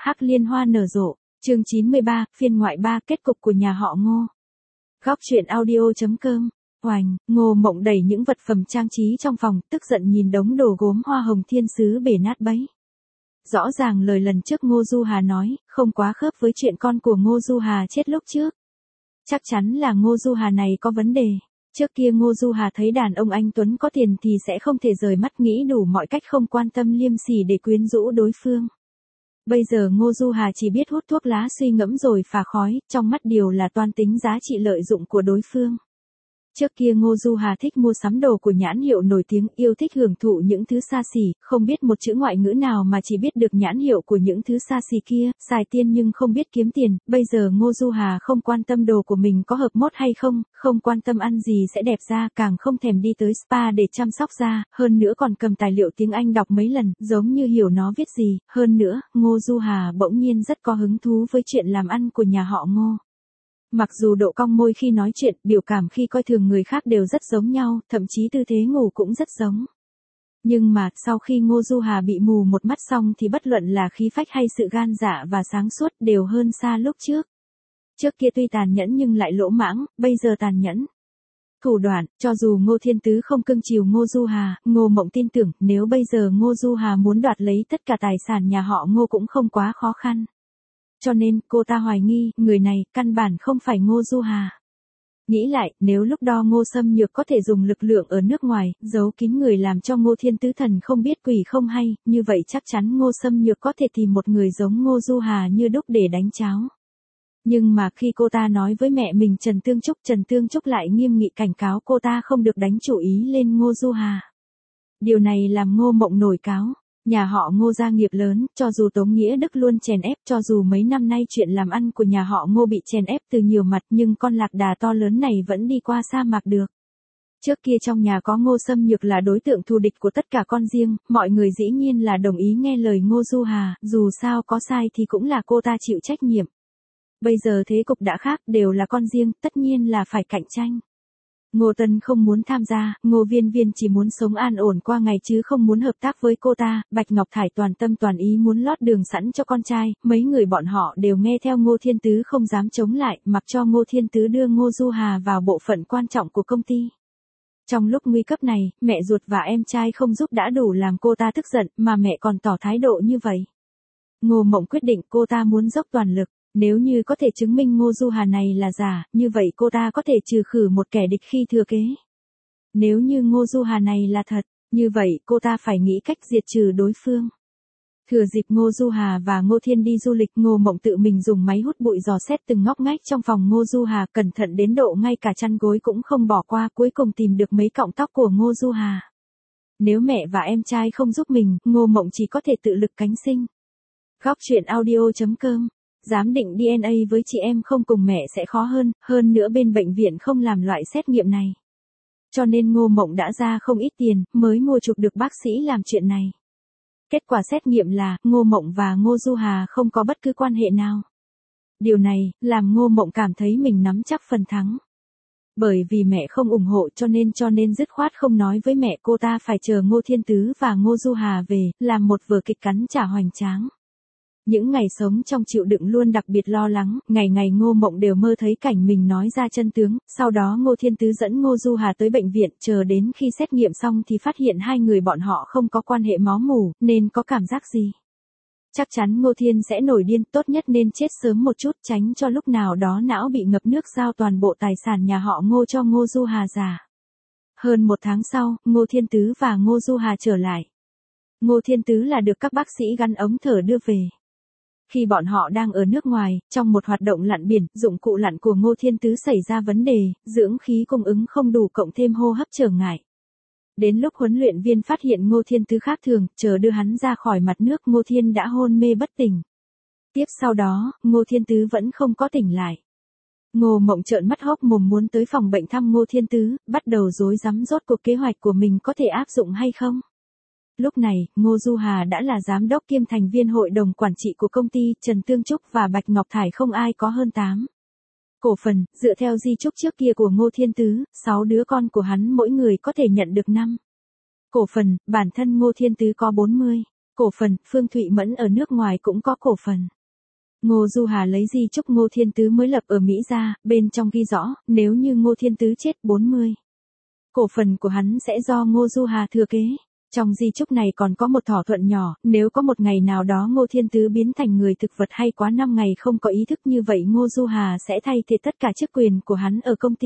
Hắc liên hoa nở rộ, chương 93, phiên ngoại 3, kết cục của nhà họ Ngô. Góc truyện audio.com. Oành, Ngô Mộng đẩy những vật phẩm trang trí trong phòng, tức giận nhìn đống đồ gốm hoa hồng thiên sứ bể nát bấy. Rõ ràng lời lần trước Ngô Du Hà nói, không quá khớp với chuyện con của Ngô Du Hà chết lúc trước. Chắc chắn là Ngô Du Hà này có vấn đề. Trước kia Ngô Du Hà thấy đàn ông anh Tuấn có tiền thì sẽ không thể rời mắt, nghĩ đủ mọi cách không quan tâm liêm sỉ để quyến rũ đối phương. Bây giờ Ngô Du Hà chỉ biết hút thuốc lá suy ngẫm rồi phả khói, trong mắt đều là toan tính giá trị lợi dụng của đối phương. Trước kia Ngô Du Hà thích mua sắm đồ của nhãn hiệu nổi tiếng, yêu thích hưởng thụ những thứ xa xỉ, không biết một chữ ngoại ngữ nào mà chỉ biết được nhãn hiệu của những thứ xa xỉ kia, xài tiền nhưng không biết kiếm tiền. Bây giờ Ngô Du Hà không quan tâm đồ của mình có hợp mốt hay không, không quan tâm ăn gì sẽ đẹp da, càng không thèm đi tới spa để chăm sóc da, hơn nữa còn cầm tài liệu tiếng Anh đọc mấy lần, giống như hiểu nó viết gì. Hơn nữa, Ngô Du Hà bỗng nhiên rất có hứng thú với chuyện làm ăn của nhà họ Ngô. Mặc dù độ cong môi khi nói chuyện, biểu cảm khi coi thường người khác đều rất giống nhau, thậm chí tư thế ngủ cũng rất giống. Nhưng mà, sau khi Ngô Du Hà bị mù một mắt xong thì bất luận là khí phách hay sự gan dạ và sáng suốt đều hơn xa lúc trước. Trước kia tuy tàn nhẫn nhưng lại lỗ mãng, bây giờ tàn nhẫn. Thủ đoạn, cho dù Ngô Thiên Tứ không cưng chiều Ngô Du Hà, Ngô Mộng tin tưởng nếu bây giờ Ngô Du Hà muốn đoạt lấy tất cả tài sản nhà họ Ngô cũng không quá khó khăn. Cho nên, cô ta hoài nghi, người này, căn bản không phải Ngô Du Hà. Nghĩ lại, nếu lúc đó Ngô Xâm Nhược có thể dùng lực lượng ở nước ngoài, giấu kín người làm cho Ngô Thiên Tứ thần không biết quỷ không hay, như vậy chắc chắn Ngô Xâm Nhược có thể tìm một người giống Ngô Du Hà như đúc để đánh cháo. Nhưng mà khi cô ta nói với mẹ mình Trần Tương Trúc lại nghiêm nghị cảnh cáo cô ta không được đánh chủ ý lên Ngô Du Hà. Điều này làm Ngô Mộng nổi cáu. Nhà họ Ngô gia nghiệp lớn, cho dù Tống Nghĩa Đức luôn chèn ép, cho dù mấy năm nay chuyện làm ăn của nhà họ Ngô bị chèn ép từ nhiều mặt, nhưng con lạc đà to lớn này vẫn đi qua sa mạc được. Trước kia trong nhà có Ngô Xâm Nhược là đối tượng thù địch của tất cả con riêng, mọi người dĩ nhiên là đồng ý nghe lời Ngô Du Hà, dù sao có sai thì cũng là cô ta chịu trách nhiệm. Bây giờ thế cục đã khác, đều là con riêng, tất nhiên là phải cạnh tranh. Ngô Tân không muốn tham gia, Ngô Viên Viên chỉ muốn sống an ổn qua ngày chứ không muốn hợp tác với cô ta, Bạch Ngọc Thải toàn tâm toàn ý muốn lót đường sẵn cho con trai, mấy người bọn họ đều nghe theo Ngô Thiên Tứ không dám chống lại, mặc cho Ngô Thiên Tứ đưa Ngô Du Hà vào bộ phận quan trọng của công ty. Trong lúc nguy cấp này, mẹ ruột và em trai không giúp đã đủ làm cô ta tức giận, mà mẹ còn tỏ thái độ như vậy. Ngô Mộng quyết định cô ta muốn dốc toàn lực. Nếu như có thể chứng minh Ngô Du Hà này là giả, như vậy cô ta có thể trừ khử một kẻ địch khi thừa kế. Nếu như Ngô Du Hà này là thật, như vậy cô ta phải nghĩ cách diệt trừ đối phương. Thừa dịp Ngô Du Hà và Ngô Thiên đi du lịch, Ngô Mộng tự mình dùng máy hút bụi dò xét từng ngóc ngách trong phòng Ngô Du Hà, cẩn thận đến độ ngay cả chăn gối cũng không bỏ qua, cuối cùng tìm được mấy cọng tóc của Ngô Du Hà. Nếu mẹ và em trai không giúp mình, Ngô Mộng chỉ có thể tự lực cánh sinh. Góc truyện audio.com. Giám định DNA với chị em không cùng mẹ sẽ khó hơn nữa bên bệnh viện không làm loại xét nghiệm này. Cho nên Ngô Mộng đã ra không ít tiền, mới mua chuộc được bác sĩ làm chuyện này. Kết quả xét nghiệm là, Ngô Mộng và Ngô Du Hà không có bất cứ quan hệ nào. Điều này, làm Ngô Mộng cảm thấy mình nắm chắc phần thắng. Bởi vì mẹ không ủng hộ cho nên dứt khoát không nói với mẹ, cô ta phải chờ Ngô Thiên Tứ và Ngô Du Hà về, làm một vở kịch cắn trả hoành tráng. Những ngày sống trong chịu đựng luôn đặc biệt lo lắng, ngày ngày Ngô Mộng đều mơ thấy cảnh mình nói ra chân tướng, sau đó Ngô Thiên Tứ dẫn Ngô Du Hà tới bệnh viện, chờ đến khi xét nghiệm xong thì phát hiện hai người bọn họ không có quan hệ máu mủ, nên có cảm giác gì. Chắc chắn Ngô Thiên sẽ nổi điên, tốt nhất nên chết sớm một chút, tránh cho lúc nào đó não bị ngập nước giao toàn bộ tài sản nhà họ Ngô cho Ngô Du Hà già. Hơn một tháng sau, Ngô Thiên Tứ và Ngô Du Hà trở lại. Ngô Thiên Tứ là được các bác sĩ gắn ống thở đưa về. Khi bọn họ đang ở nước ngoài, trong một hoạt động lặn biển, dụng cụ lặn của Ngô Thiên Tứ xảy ra vấn đề, dưỡng khí cung ứng không đủ cộng thêm hô hấp trở ngại. Đến lúc huấn luyện viên phát hiện Ngô Thiên Tứ khác thường, chờ đưa hắn ra khỏi mặt nước, Ngô Thiên đã hôn mê bất tỉnh. Tiếp sau đó, Ngô Thiên Tứ vẫn không có tỉnh lại. Ngô Mộng trợn mắt hốc mồm muốn tới phòng bệnh thăm Ngô Thiên Tứ, bắt đầu rối rắm rốt cuộc kế hoạch của mình có thể áp dụng hay không. Lúc này, Ngô Du Hà đã là giám đốc kiêm thành viên hội đồng quản trị của công ty, Trần Tương Trúc và Bạch Ngọc Thải không ai có hơn 8 cổ phần, dựa theo di chúc trước kia của Ngô Thiên Tứ, 6 đứa con của hắn mỗi người có thể nhận được 5 cổ phần, bản thân Ngô Thiên Tứ có 40 cổ phần, Phương Thụy Mẫn ở nước ngoài cũng có cổ phần. Ngô Du Hà lấy di chúc Ngô Thiên Tứ mới lập ở Mỹ ra, bên trong ghi rõ, nếu như Ngô Thiên Tứ chết 40. Cổ phần của hắn sẽ do Ngô Du Hà thừa kế. Trong di chúc này còn có một thỏa thuận nhỏ, nếu có một ngày nào đó Ngô Thiên Tứ biến thành người thực vật hay quá 5 ngày không có ý thức như vậy Ngô Du Hà sẽ thay thế tất cả chức quyền của hắn ở công ty.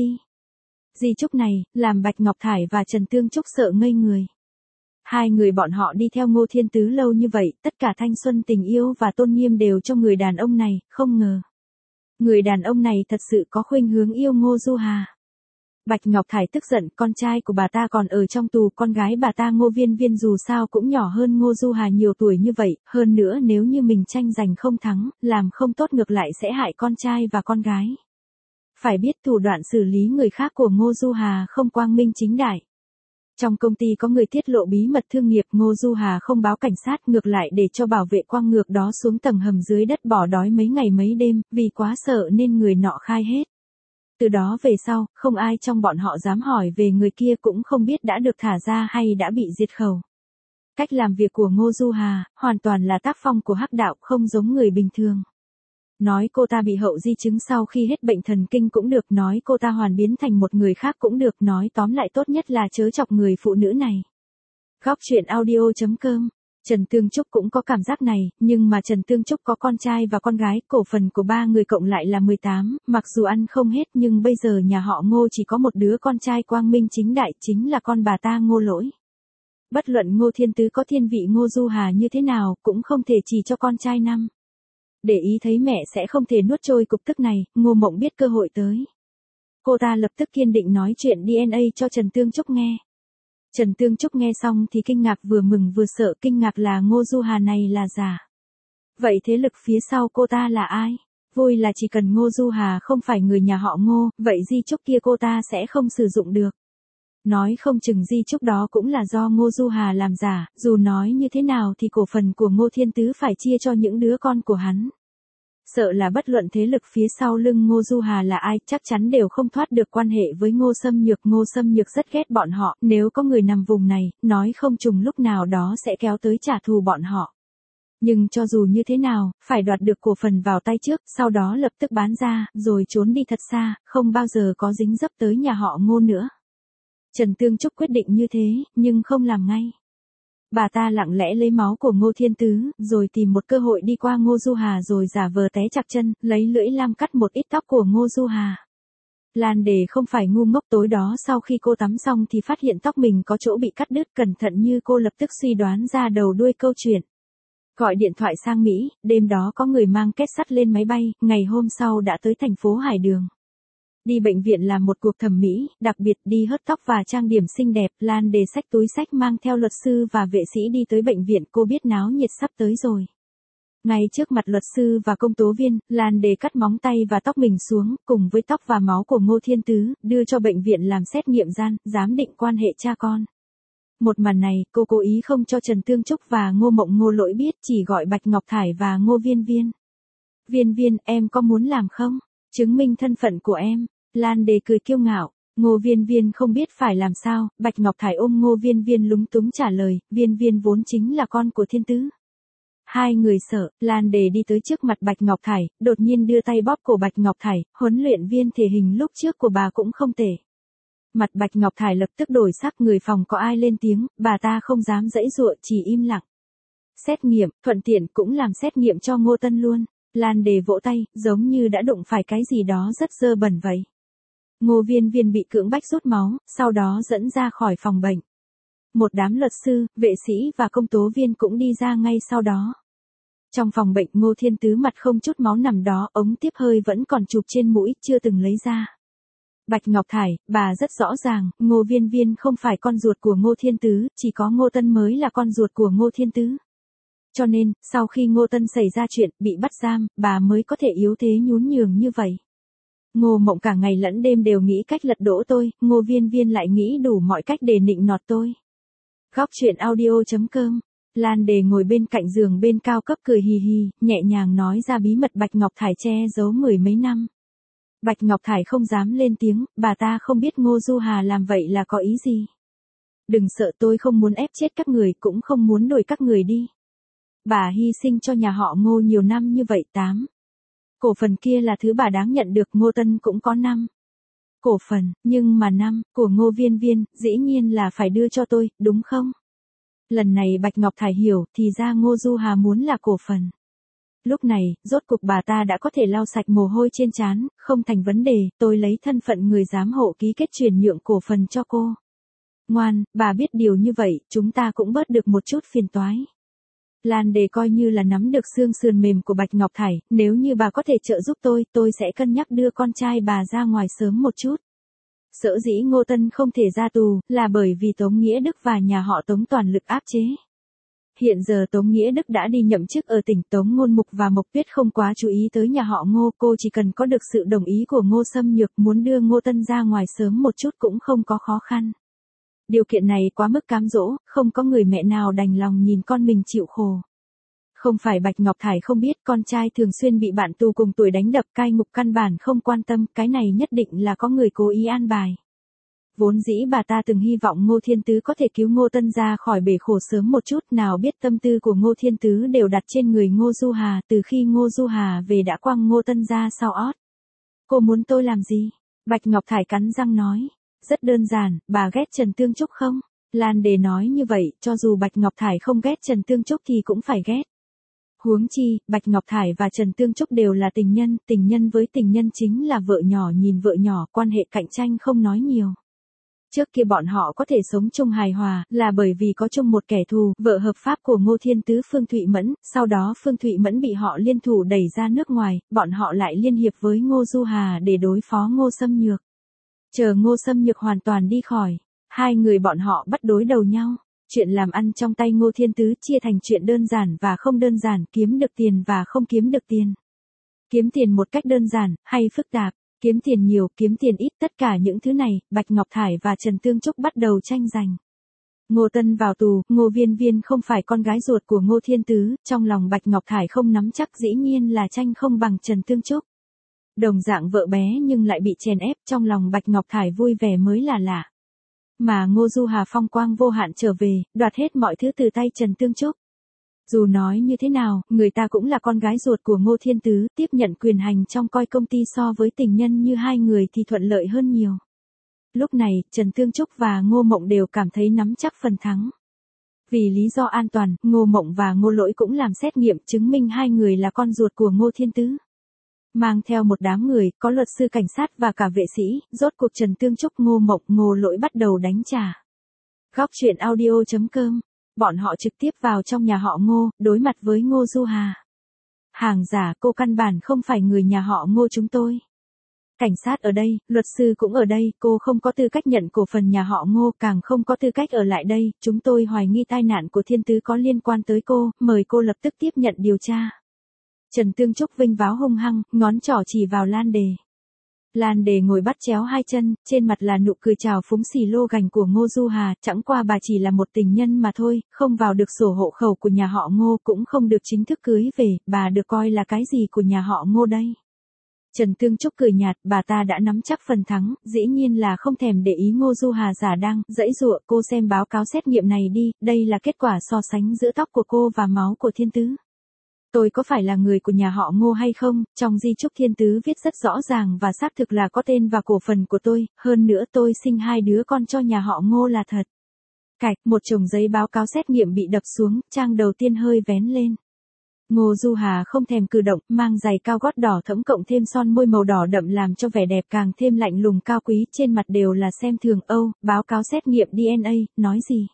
Di chúc này, làm Bạch Ngọc Thải và Trần Tương Trúc sợ ngây người. Hai người bọn họ đi theo Ngô Thiên Tứ lâu như vậy, tất cả thanh xuân tình yêu và tôn nghiêm đều cho người đàn ông này, không ngờ. Người đàn ông này thật sự có khuynh hướng yêu Ngô Du Hà. Bạch Ngọc Thải tức giận, con trai của bà ta còn ở trong tù, con gái bà ta Ngô Viên Viên dù sao cũng nhỏ hơn Ngô Du Hà nhiều tuổi như vậy, hơn nữa nếu như mình tranh giành không thắng, làm không tốt ngược lại sẽ hại con trai và con gái. Phải biết thủ đoạn xử lý người khác của Ngô Du Hà không quang minh chính đại. Trong công ty có người tiết lộ bí mật thương nghiệp Ngô Du Hà không báo cảnh sát ngược lại để cho bảo vệ quang ngược đó xuống tầng hầm dưới đất bỏ đói mấy ngày mấy đêm, vì quá sợ nên người nọ khai hết. Từ đó về sau, không ai trong bọn họ dám hỏi về người kia cũng không biết đã được thả ra hay đã bị diệt khẩu. Cách làm việc của Ngô Du Hà, hoàn toàn là tác phong của hắc đạo không giống người bình thường. Nói cô ta bị hậu di chứng sau khi hết bệnh thần kinh cũng được, nói cô ta hoàn biến thành một người khác cũng được, nói tóm lại tốt nhất là chớ chọc người phụ nữ này. Góc truyện audio.com. Trần Tương Trúc cũng có cảm giác này, nhưng mà Trần Tương Trúc có con trai và con gái, cổ phần của ba người cộng lại là 18, mặc dù ăn không hết nhưng bây giờ nhà họ Ngô chỉ có một đứa con trai quang minh chính đại, chính là con bà ta Ngô Lỗi. Bất luận Ngô Thiên Tứ có thiên vị Ngô Du Hà như thế nào, cũng không thể chỉ cho con trai năm. Để ý thấy mẹ sẽ không thể nuốt trôi cục tức này, Ngô Mộng biết cơ hội tới. Cô ta lập tức kiên định nói chuyện DNA cho Trần Tương Trúc nghe. Trần Tương Trúc nghe xong thì kinh ngạc vừa mừng vừa sợ, kinh ngạc là Ngô Du Hà này là giả. Vậy thế lực phía sau cô ta là ai? Vui là chỉ cần Ngô Du Hà không phải người nhà họ Ngô, vậy di chúc kia cô ta sẽ không sử dụng được. Nói không chừng di chúc đó cũng là do Ngô Du Hà làm giả, dù nói như thế nào thì cổ phần của Ngô Thiên Tứ phải chia cho những đứa con của hắn. Sợ là bất luận thế lực phía sau lưng Ngô Du Hà là ai, chắc chắn đều không thoát được quan hệ với Ngô Xâm Nhược. Ngô Xâm Nhược rất ghét bọn họ, nếu có người nằm vùng này, nói không chừng lúc nào đó sẽ kéo tới trả thù bọn họ. Nhưng cho dù như thế nào, phải đoạt được cổ phần vào tay trước, sau đó lập tức bán ra, rồi trốn đi thật xa, không bao giờ có dính dấp tới nhà họ Ngô nữa. Trần Tương Trúc quyết định như thế, nhưng không làm ngay. Bà ta lặng lẽ lấy máu của Ngô Thiên Tứ, rồi tìm một cơ hội đi qua Ngô Du Hà rồi giả vờ té chạc chân, lấy lưỡi lam cắt một ít tóc của Ngô Du Hà. Lan Đề không phải ngu ngốc, tối đó sau khi cô tắm xong thì phát hiện tóc mình có chỗ bị cắt đứt, cẩn thận như cô lập tức suy đoán ra đầu đuôi câu chuyện. Gọi điện thoại sang Mỹ, đêm đó có người mang két sắt lên máy bay, ngày hôm sau đã tới thành phố Hải Đường. Đi bệnh viện làm một cuộc thẩm mỹ, đặc biệt đi hớt tóc và trang điểm xinh đẹp, Lan Đề xách túi xách mang theo luật sư và vệ sĩ đi tới bệnh viện, cô biết náo nhiệt sắp tới rồi. Ngay trước mặt luật sư và công tố viên, Lan Đề cắt móng tay và tóc mình xuống, cùng với tóc và máu của Ngô Thiên Tứ, đưa cho bệnh viện làm xét nghiệm giám định quan hệ cha con. Một màn này, cô cố ý không cho Trần Tương Trúc và Ngô Mộng Ngô Lỗi biết, chỉ gọi Bạch Ngọc Thải và Ngô Viên Viên. Viên Viên, em có muốn làm không? Chứng minh thân phận của em. Lan Đề cười kiêu ngạo. Ngô Viên Viên không biết phải làm sao, Bạch Ngọc Thải ôm Ngô Viên Viên lúng túng trả lời, Viên Viên vốn chính là con của Thiên Tứ. Hai người sợ, Lan Đề đi tới trước mặt Bạch Ngọc Thải, đột nhiên đưa tay bóp cổ Bạch Ngọc Thải, huấn luyện viên thể hình lúc trước của bà cũng không tệ. Mặt Bạch Ngọc Thải lập tức đổi sắc, người phòng có ai lên tiếng, bà ta không dám giãy giụa, chỉ im lặng. Xét nghiệm, thuận tiện cũng làm xét nghiệm cho Ngô Tân luôn. Lan Đề vỗ tay, giống như đã đụng phải cái gì đó rất dơ bẩn vậy. Ngô Viên Viên bị cưỡng bách rút máu, sau đó dẫn ra khỏi phòng bệnh. Một đám luật sư, vệ sĩ và công tố viên cũng đi ra ngay sau đó. Trong phòng bệnh, Ngô Thiên Tứ mặt không chút máu nằm đó, ống tiếp hơi vẫn còn chụp trên mũi, chưa từng lấy ra. Bạch Ngọc Thải, bà rất rõ ràng, Ngô Viên Viên không phải con ruột của Ngô Thiên Tứ, chỉ có Ngô Tân mới là con ruột của Ngô Thiên Tứ. Cho nên, sau khi Ngô Tân xảy ra chuyện, bị bắt giam, bà mới có thể yếu thế nhún nhường như vậy. Ngô Mộng cả ngày lẫn đêm đều nghĩ cách lật đổ tôi, Ngô Viên Viên lại nghĩ đủ mọi cách để nịnh nọt tôi. Góc truyện audio.com. Lan Đề ngồi bên cạnh giường bên cao cấp cười hì hì, nhẹ nhàng nói ra bí mật Bạch Ngọc Thải che giấu mười mấy năm. Bạch Ngọc Thải không dám lên tiếng, bà ta không biết Ngô Du Hà làm vậy là có ý gì. Đừng sợ, tôi không muốn ép chết các người, cũng không muốn đuổi các người đi. Bà hy sinh cho nhà họ Ngô nhiều năm như vậy. Cổ phần kia là thứ bà đáng nhận được, Ngô Tân cũng có 5 cổ phần, nhưng mà 5 của Ngô Viên Viên, dĩ nhiên là phải đưa cho tôi, đúng không? Lần này Bạch Ngọc Thải hiểu, thì ra Ngô Du Hà muốn là cổ phần. Lúc này, rốt cục bà ta đã có thể lau sạch mồ hôi trên trán, không thành vấn đề, tôi lấy thân phận người giám hộ ký kết chuyển nhượng cổ phần cho cô. Ngoan, bà biết điều như vậy, chúng ta cũng bớt được một chút phiền toái. Lan Đề coi như là nắm được xương sườn mềm của Bạch Ngọc Thải, nếu như bà có thể trợ giúp tôi sẽ cân nhắc đưa con trai bà ra ngoài sớm một chút. Sở dĩ Ngô Tân không thể ra tù, là bởi vì Tống Nghĩa Đức và nhà họ Tống toàn lực áp chế. Hiện giờ Tống Nghĩa Đức đã đi nhậm chức ở tỉnh, Tống Ngôn Mục và Mộc Tuyết không quá chú ý tới nhà họ Ngô, cô chỉ cần có được sự đồng ý của Ngô Xâm Nhược, muốn đưa Ngô Tân ra ngoài sớm một chút cũng không có khó khăn. Điều kiện này quá mức cám dỗ, không có người mẹ nào đành lòng nhìn con mình chịu khổ. Không phải Bạch Ngọc Thải không biết, con trai thường xuyên bị bạn tù cùng tuổi đánh đập, cai ngục căn bản không quan tâm, cái này nhất định là có người cố ý an bài. Vốn dĩ bà ta từng hy vọng Ngô Thiên Tứ có thể cứu Ngô Tân ra khỏi bể khổ sớm một chút, nào biết tâm tư của Ngô Thiên Tứ đều đặt trên người Ngô Du Hà, từ khi Ngô Du Hà về đã quăng Ngô Tân ra sau ót. Cô muốn tôi làm gì? Bạch Ngọc Thải cắn răng nói. Rất đơn giản, bà ghét Trần Tương Trúc không? Lan Đề nói như vậy, cho dù Bạch Ngọc Thải không ghét Trần Tương Trúc thì cũng phải ghét. Huống chi, Bạch Ngọc Thải và Trần Tương Trúc đều là tình nhân với tình nhân chính là vợ nhỏ nhìn vợ nhỏ, quan hệ cạnh tranh không nói nhiều. Trước kia bọn họ có thể sống chung hài hòa, là bởi vì có chung một kẻ thù, vợ hợp pháp của Ngô Thiên Tứ Phương Thụy Mẫn, sau đó Phương Thụy Mẫn bị họ liên thủ đẩy ra nước ngoài, bọn họ lại liên hiệp với Ngô Du Hà để đối phó Ngô Xâm Nhược. Chờ Ngô Xâm Nhược hoàn toàn đi khỏi, hai người bọn họ bắt đối đầu nhau. Chuyện làm ăn trong tay Ngô Thiên Tứ chia thành chuyện đơn giản và không đơn giản, kiếm được tiền và không kiếm được tiền. Kiếm tiền một cách đơn giản, hay phức tạp, kiếm tiền nhiều, kiếm tiền ít, tất cả những thứ này, Bạch Ngọc Thải và Trần Tương Trúc bắt đầu tranh giành. Ngô Tân vào tù, Ngô Viên Viên không phải con gái ruột của Ngô Thiên Tứ, trong lòng Bạch Ngọc Thải không nắm chắc, dĩ nhiên là tranh không bằng Trần Tương Trúc. Đồng dạng vợ bé nhưng lại bị chèn ép, trong lòng Bạch Ngọc Thải vui vẻ mới là lạ. Mà Ngô Du Hà phong quang vô hạn trở về, đoạt hết mọi thứ từ tay Trần Tương Trúc. Dù nói như thế nào, người ta cũng là con gái ruột của Ngô Thiên Tứ, tiếp nhận quyền hành trong coi công ty so với tình nhân như hai người thì thuận lợi hơn nhiều. Lúc này, Trần Tương Trúc và Ngô Mộng đều cảm thấy nắm chắc phần thắng. Vì lý do an toàn, Ngô Mộng và Ngô Lỗi cũng làm xét nghiệm chứng minh hai người là con ruột của Ngô Thiên Tứ. Mang theo một đám người, có luật sư cảnh sát và cả vệ sĩ, rốt cuộc Trần Tương Trúc, Ngô Mộng, Ngô Lỗi bắt đầu đánh trả. Góc truyện audio.com, bọn họ trực tiếp vào trong nhà họ Ngô, đối mặt với Ngô Du Hà. Hàng giả, cô căn bản không phải người nhà họ Ngô chúng tôi. Cảnh sát ở đây, luật sư cũng ở đây, cô không có tư cách nhận cổ phần nhà họ Ngô, càng không có tư cách ở lại đây, chúng tôi hoài nghi tai nạn của Thiên Tứ có liên quan tới cô, mời cô lập tức tiếp nhận điều tra. Trần Tương Trúc vinh váo hung hăng, ngón trỏ chỉ vào Lan Đề. Lan Đề ngồi bắt chéo hai chân, trên mặt là nụ cười trào phúng xì lô gành của Ngô Du Hà, chẳng qua bà chỉ là một tình nhân mà thôi, không vào được sổ hộ khẩu của nhà họ Ngô, cũng không được chính thức cưới về, bà được coi là cái gì của nhà họ Ngô đây? Trần Tương Trúc cười nhạt, bà ta đã nắm chắc phần thắng, dĩ nhiên là không thèm để ý Ngô Du Hà giả đang dãy dụa, cô xem báo cáo xét nghiệm này đi, đây là kết quả so sánh giữa tóc của cô và máu của Thiên Tứ. Tôi có phải là người của nhà họ Ngô hay không, trong di chúc Thiên Tứ viết rất rõ ràng và xác thực là có tên và cổ phần của tôi, hơn nữa tôi sinh 2 đứa con cho nhà họ Ngô là thật. Cạch, một chồng giấy báo cáo xét nghiệm bị đập xuống, trang đầu tiên hơi vén lên. Ngô Du Hà không thèm cử động, mang giày cao gót đỏ thẫm cộng thêm son môi màu đỏ đậm làm cho vẻ đẹp càng thêm lạnh lùng cao quý, trên mặt đều là xem thường. Báo cáo xét nghiệm DNA, nói gì?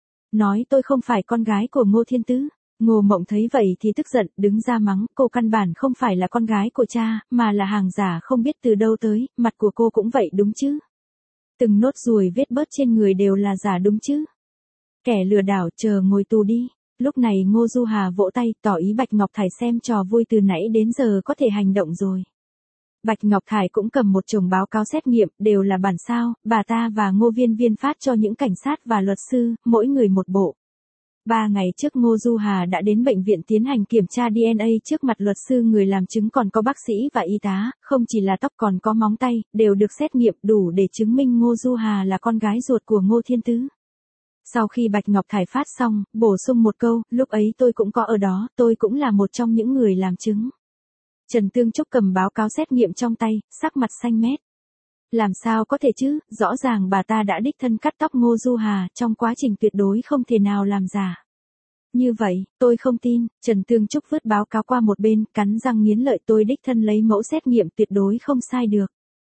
Nói tôi không phải con gái của Ngô Thiên Tứ. Ngô Mộng thấy vậy thì tức giận, đứng ra mắng, cô căn bản không phải là con gái của cha, mà là hàng giả không biết từ đâu tới, mặt của cô cũng vậy đúng chứ? Từng nốt ruồi vết bớt trên người đều là giả đúng chứ? Kẻ lừa đảo, chờ ngồi tù đi. Lúc này Ngô Du Hà vỗ tay, tỏ ý Bạch Ngọc Thải xem trò vui từ nãy đến giờ có thể hành động rồi. Bạch Ngọc Thải cũng cầm một chồng báo cáo xét nghiệm, đều là bản sao, bà ta và Ngô Viên Viên phát cho những cảnh sát và luật sư, mỗi người một bộ. 3 ngày trước Ngô Du Hà đã đến bệnh viện tiến hành kiểm tra DNA trước mặt luật sư, người làm chứng còn có bác sĩ và y tá, không chỉ là tóc còn có móng tay, đều được xét nghiệm đủ để chứng minh Ngô Du Hà là con gái ruột của Ngô Thiên Tứ. Sau khi Bạch Ngọc Thải phát xong, bổ sung một câu, lúc ấy tôi cũng có ở đó, tôi cũng là một trong những người làm chứng. Trần Tương Trúc cầm báo cáo xét nghiệm trong tay, sắc mặt xanh mét. Làm sao có thể chứ, rõ ràng bà ta đã đích thân cắt tóc Ngô Du Hà, trong quá trình tuyệt đối không thể nào làm giả. Như vậy, tôi không tin, Trần Tương Trúc vứt báo cáo qua một bên, cắn răng nghiến lợi, tôi đích thân lấy mẫu xét nghiệm tuyệt đối không sai được.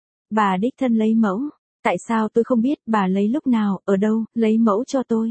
Bà đích thân lấy mẫu, tại sao tôi không biết, bà lấy lúc nào, ở đâu, lấy mẫu cho tôi.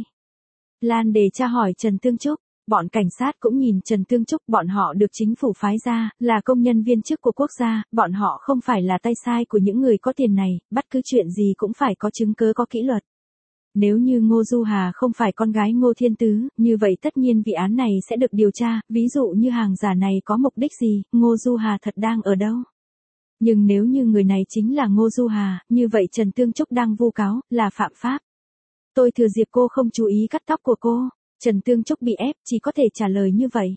Lan Đề tra hỏi Trần Tương Trúc, bọn cảnh sát cũng nhìn Trần Tương Trúc, bọn họ được chính phủ phái ra, là công nhân viên chức của quốc gia, bọn họ không phải là tay sai của những người có tiền này, bất cứ chuyện gì cũng phải có chứng cứ có kỷ luật. Nếu như Ngô Du Hà không phải con gái Ngô Thiên Tứ, như vậy tất nhiên vụ án này sẽ được điều tra, ví dụ như hàng giả này có mục đích gì, Ngô Du Hà thật đang ở đâu. Nhưng nếu như người này chính là Ngô Du Hà, như vậy Trần Tương Trúc đang vu cáo, là phạm pháp. Tôi thừa dịp cô không chú ý cắt tóc của cô. Trần Tương Trúc bị ép, chỉ có thể trả lời như vậy.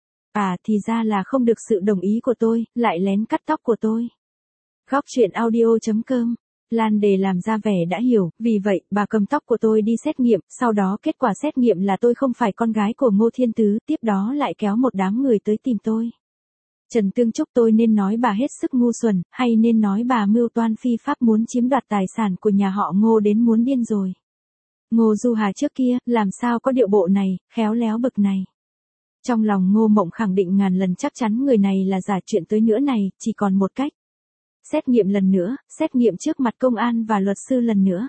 À thì ra là không được sự đồng ý của tôi, lại lén cắt tóc của tôi. Góc truyện audio.com. Lan Đề làm ra vẻ đã hiểu, vì vậy, bà cầm tóc của tôi đi xét nghiệm, sau đó kết quả xét nghiệm là tôi không phải con gái của Ngô Thiên Tứ, tiếp đó lại kéo một đám người tới tìm tôi. Trần Tương Trúc, tôi nên nói bà hết sức ngu xuẩn, hay nên nói bà mưu toan phi pháp muốn chiếm đoạt tài sản của nhà họ Ngô đến muốn điên rồi. Ngô Du Hà trước kia, làm sao có điệu bộ này, khéo léo bực này. Trong lòng Ngô Mộng khẳng định ngàn lần chắc chắn người này là giả, chuyện tới nữa này, chỉ còn một cách. Xét nghiệm lần nữa, xét nghiệm trước mặt công an và luật sư lần nữa.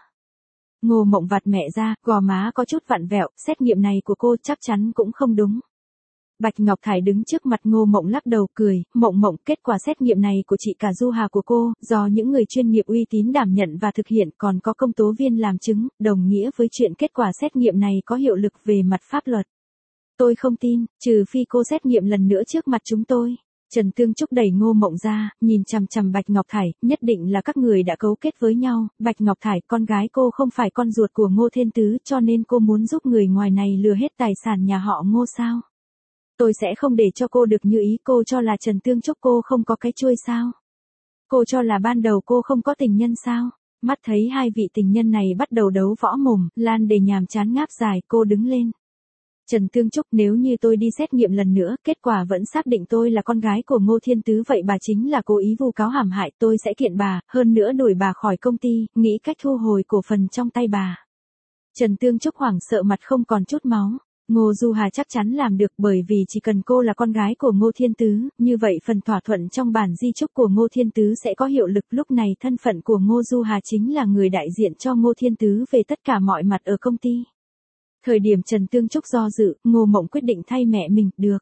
Ngô Mộng vặt mẹ ra, gò má có chút vặn vẹo, xét nghiệm này của cô chắc chắn cũng không đúng. Bạch Ngọc Thải đứng trước mặt Ngô Mộng lắc đầu cười, Mộng, kết quả xét nghiệm này của chị cả Du Hà của cô, do những người chuyên nghiệp uy tín đảm nhận và thực hiện, còn có công tố viên làm chứng, đồng nghĩa với chuyện kết quả xét nghiệm này có hiệu lực về mặt pháp luật. Tôi không tin, trừ phi cô xét nghiệm lần nữa trước mặt chúng tôi. Trần Tương Trúc đẩy Ngô Mộng ra, nhìn chằm chằm Bạch Ngọc Thải, nhất định là các người đã cấu kết với nhau. Bạch Ngọc Thải, con gái cô không phải con ruột của Ngô Thiên Tứ, cho nên cô muốn giúp người ngoài này lừa hết tài sản nhà họ Ngô sao? Tôi sẽ không để cho cô được như ý. Cô cho là Trần Tương Trúc cô không có cái chuôi sao? Cô cho là ban đầu cô không có tình nhân sao? Mắt thấy hai vị tình nhân này bắt đầu đấu võ mồm, Lan Đề nhàm chán ngáp dài, cô đứng lên. Trần Tương Trúc, nếu như tôi đi xét nghiệm lần nữa, kết quả vẫn xác định tôi là con gái của Ngô Thiên Tứ, vậy bà chính là cố ý vu cáo hãm hại, tôi sẽ kiện bà, hơn nữa đuổi bà khỏi công ty, nghĩ cách thu hồi cổ phần trong tay bà. Trần Tương Trúc hoảng sợ, mặt không còn chút máu. Ngô Du Hà chắc chắn làm được, bởi vì chỉ cần cô là con gái của Ngô Thiên Tứ, như vậy phần thỏa thuận trong bản di chúc của Ngô Thiên Tứ sẽ có hiệu lực. Lúc này thân phận của Ngô Du Hà chính là người đại diện cho Ngô Thiên Tứ về tất cả mọi mặt ở công ty. Thời điểm Trần Tương Trúc do dự, Ngô Mộng quyết định thay mẹ mình, được.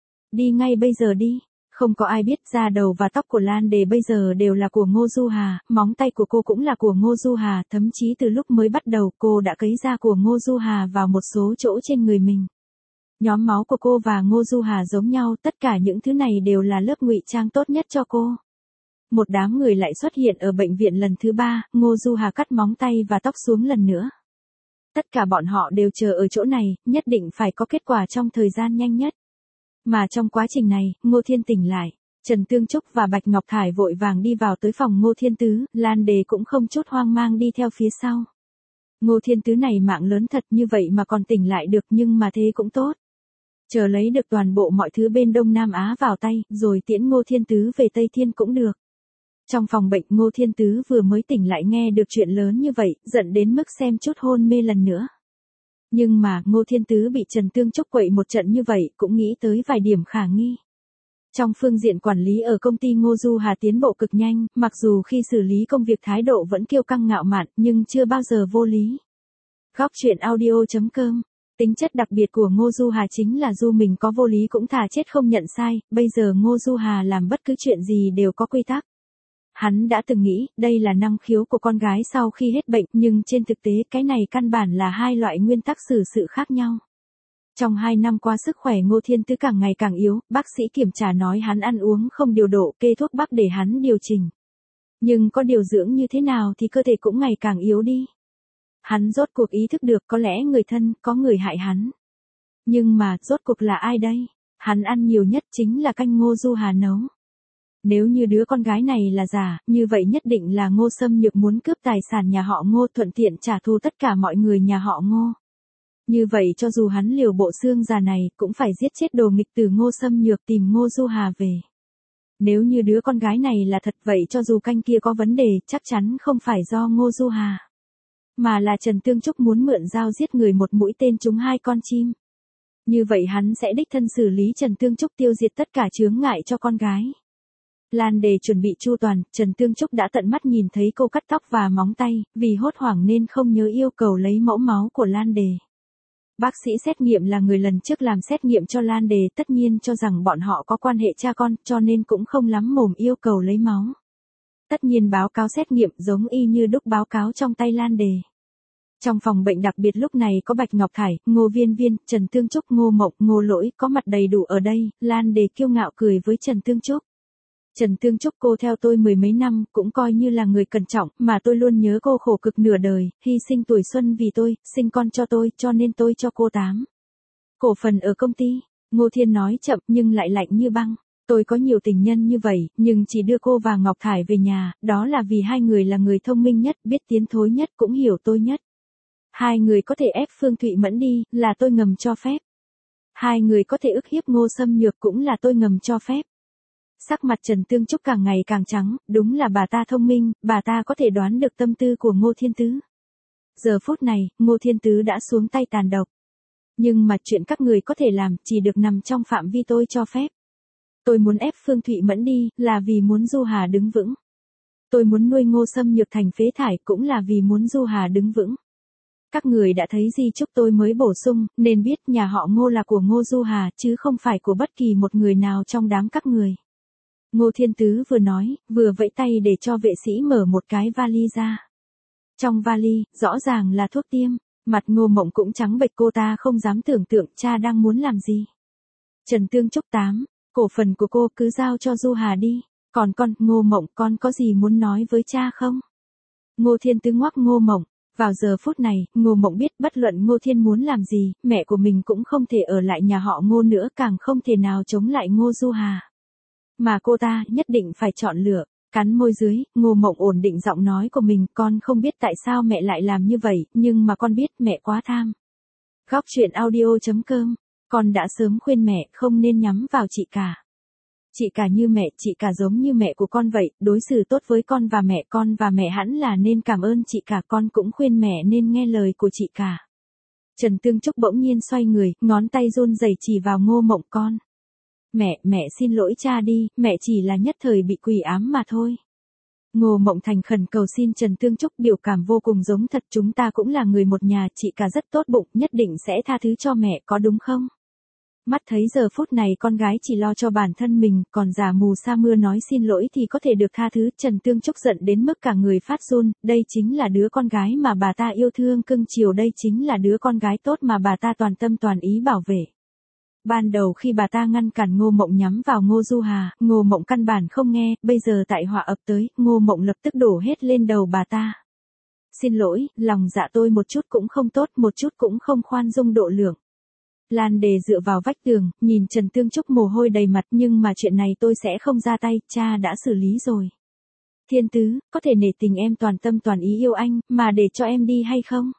Đi ngay bây giờ đi. Không có ai biết da đầu và tóc của Lan Đề bây giờ đều là của Ngô Du Hà, móng tay của cô cũng là của Ngô Du Hà, thậm chí từ lúc mới bắt đầu cô đã cấy da của Ngô Du Hà vào một số chỗ trên người mình. Nhóm máu của cô và Ngô Du Hà giống nhau, tất cả những thứ này đều là lớp ngụy trang tốt nhất cho cô. Một đám người lại xuất hiện ở bệnh viện lần thứ 3, Ngô Du Hà cắt móng tay và tóc xuống lần nữa. Tất cả bọn họ đều chờ ở chỗ này, nhất định phải có kết quả trong thời gian nhanh nhất. Mà trong quá trình này, Ngô Thiên tỉnh lại. Trần Tương Trúc và Bạch Ngọc Thải vội vàng đi vào tới phòng Ngô Thiên Tứ, Lan Đề cũng không chút hoang mang đi theo phía sau. Ngô Thiên Tứ này mạng lớn thật, như vậy mà còn tỉnh lại được, nhưng mà thế cũng tốt. Chờ lấy được toàn bộ mọi thứ bên Đông Nam Á vào tay, rồi tiễn Ngô Thiên Tứ về Tây Thiên cũng được. Trong phòng bệnh, Ngô Thiên Tứ vừa mới tỉnh lại nghe được chuyện lớn như vậy, giận đến mức xem chút hôn mê lần nữa. Nhưng mà, Ngô Thiên Tứ bị Trần Tương Trúc quậy một trận như vậy, cũng nghĩ tới vài điểm khả nghi. Trong phương diện quản lý ở công ty Ngô Du Hà tiến bộ cực nhanh, mặc dù khi xử lý công việc thái độ vẫn kiêu căng ngạo mạn, nhưng chưa bao giờ vô lý. Góc truyện audio.com. Tính chất đặc biệt của Ngô Du Hà chính là dù mình có vô lý cũng thà chết không nhận sai, bây giờ Ngô Du Hà làm bất cứ chuyện gì đều có quy tắc. Hắn đã từng nghĩ, đây là năng khiếu của con gái sau khi hết bệnh, nhưng trên thực tế cái này căn bản là hai loại nguyên tắc xử sự khác nhau. Trong 2 năm qua sức khỏe Ngô Thiên Tứ càng ngày càng yếu, bác sĩ kiểm tra nói hắn ăn uống không điều độ, kê thuốc bắc để hắn điều chỉnh. Nhưng có điều dưỡng như thế nào thì cơ thể cũng ngày càng yếu đi. Hắn rốt cuộc ý thức được có lẽ người thân, có người hại hắn. Nhưng mà, rốt cuộc là ai đây? Hắn ăn nhiều nhất chính là canh Ngô Du Hà nấu. Nếu như đứa con gái này là giả, như vậy nhất định là Ngô Xâm Nhược muốn cướp tài sản nhà họ Ngô, thuận tiện trả thù tất cả mọi người nhà họ Ngô. Như vậy cho dù hắn liều bộ xương già này, cũng phải giết chết đồ nghịch từ Ngô Xâm Nhược tìm Ngô Du Hà về. Nếu như đứa con gái này là thật vậy cho dù canh kia có vấn đề chắc chắn không phải do Ngô Du Hà. Mà là Trần Tương Trúc muốn mượn dao giết người một mũi tên trúng hai con chim. Như vậy hắn sẽ đích thân xử lý Trần Tương Trúc tiêu diệt tất cả chướng ngại cho con gái. Lan Đề chuẩn bị chu toàn, Trần Tương Trúc đã tận mắt nhìn thấy cô cắt tóc và móng tay, vì hốt hoảng nên không nhớ yêu cầu lấy mẫu máu của Lan Đề. Bác sĩ xét nghiệm là người lần trước làm xét nghiệm cho Lan Đề tất nhiên cho rằng bọn họ có quan hệ cha con cho nên cũng không lắm mồm yêu cầu lấy máu. Tất nhiên báo cáo xét nghiệm giống y như đúc báo cáo trong tay Lan Đề. Trong phòng bệnh đặc biệt lúc này có Bạch Ngọc Thải, Ngô Viên Viên, Trần Tương Trúc, Ngô Mộng, Ngô Lỗi có mặt đầy đủ ở đây, Lan Đề kiêu ngạo cười với Trần Tương Trúc. Trần Tương Trúc cô theo tôi mười mấy năm, cũng coi như là người cẩn trọng, mà tôi luôn nhớ cô khổ cực nửa đời, hy sinh tuổi xuân vì tôi, sinh con cho tôi, cho nên tôi cho cô 8 cổ phần ở công ty. Ngô Thiên nói chậm nhưng lại lạnh như băng. Tôi có nhiều tình nhân như vậy, nhưng chỉ đưa cô và Ngọc Thải về nhà, đó là vì hai người là người thông minh nhất, biết tiến thối nhất cũng hiểu tôi nhất. Hai người có thể ép Phương Thụy Mẫn đi, là tôi ngầm cho phép. Hai người có thể ức hiếp Ngô Xâm Nhược cũng là tôi ngầm cho phép. Sắc mặt Trần Tương Trúc càng ngày càng trắng, đúng là bà ta thông minh, bà ta có thể đoán được tâm tư của Ngô Thiên Tứ. Giờ phút này, Ngô Thiên Tứ đã xuống tay tàn độc. Nhưng mà chuyện các người có thể làm chỉ được nằm trong phạm vi tôi cho phép. Tôi muốn ép Phương Thụy Mẫn đi, là vì muốn Du Hà đứng vững. Tôi muốn nuôi Ngô Xâm Nhược thành phế thải cũng là vì muốn Du Hà đứng vững. Các người đã thấy di chúc tôi mới bổ sung, nên biết nhà họ Ngô là của Ngô Du Hà chứ không phải của bất kỳ một người nào trong đám các người. Ngô Thiên Tứ vừa nói, vừa vẫy tay để cho vệ sĩ mở một cái vali ra. Trong vali, rõ ràng là thuốc tiêm, mặt Ngô Mộng cũng trắng bệch cô ta không dám tưởng tượng cha đang muốn làm gì. Trần Tương Trúc 8, cổ phần của cô cứ giao cho Du Hà đi, còn con, Ngô Mộng con có gì muốn nói với cha không? Ngô Thiên Tứ ngoắc Ngô Mộng. Vào giờ phút này, Ngô Mộng biết bất luận Ngô Thiên muốn làm gì, mẹ của mình cũng không thể ở lại nhà họ Ngô nữa, càng không thể nào chống lại Ngô Du Hà. Mà cô ta nhất định phải chọn lựa. Cắn môi dưới, Ngô Mộng ổn định giọng nói của mình, con không biết tại sao mẹ lại làm như vậy, nhưng mà con biết mẹ quá tham. Góc truyện audio.com, con đã sớm khuyên mẹ không nên nhắm vào chị cả. Chị cả như mẹ, chị cả giống như mẹ của con vậy, đối xử tốt với con và mẹ hẳn là nên cảm ơn chị cả, con cũng khuyên mẹ nên nghe lời của chị cả. Trần Tương Trúc bỗng nhiên xoay người, ngón tay run rẩy chỉ vào Ngô Mộng con. Mẹ xin lỗi cha đi, mẹ chỉ là nhất thời bị quỷ ám mà thôi. Ngô Mộng thành khẩn cầu xin Trần Tương Trúc, biểu cảm vô cùng giống thật, chúng ta cũng là người một nhà, chị cả rất tốt bụng, nhất định sẽ tha thứ cho mẹ, có đúng không? Mắt thấy giờ phút này con gái chỉ lo cho bản thân mình, còn giả mù sa mưa nói xin lỗi thì có thể được tha thứ, Trần Tương Trúc giận đến mức cả người phát run, đây chính là đứa con gái mà bà ta yêu thương cưng chiều, đây chính là đứa con gái tốt mà bà ta toàn tâm toàn ý bảo vệ. Ban đầu khi bà ta ngăn cản Ngô Mộng nhắm vào Ngô Du Hà, Ngô Mộng căn bản không nghe, bây giờ tại họa ập tới, Ngô Mộng lập tức đổ hết lên đầu bà ta. Xin lỗi, lòng dạ tôi một chút cũng không tốt, một chút cũng không khoan dung độ lượng. Lan Đề dựa vào vách tường, nhìn Trần Tương Trúc mồ hôi đầy mặt, nhưng mà chuyện này tôi sẽ không ra tay, cha đã xử lý rồi. Thiên Tứ, có thể nể tình em toàn tâm toàn ý yêu anh, mà để cho em đi hay không?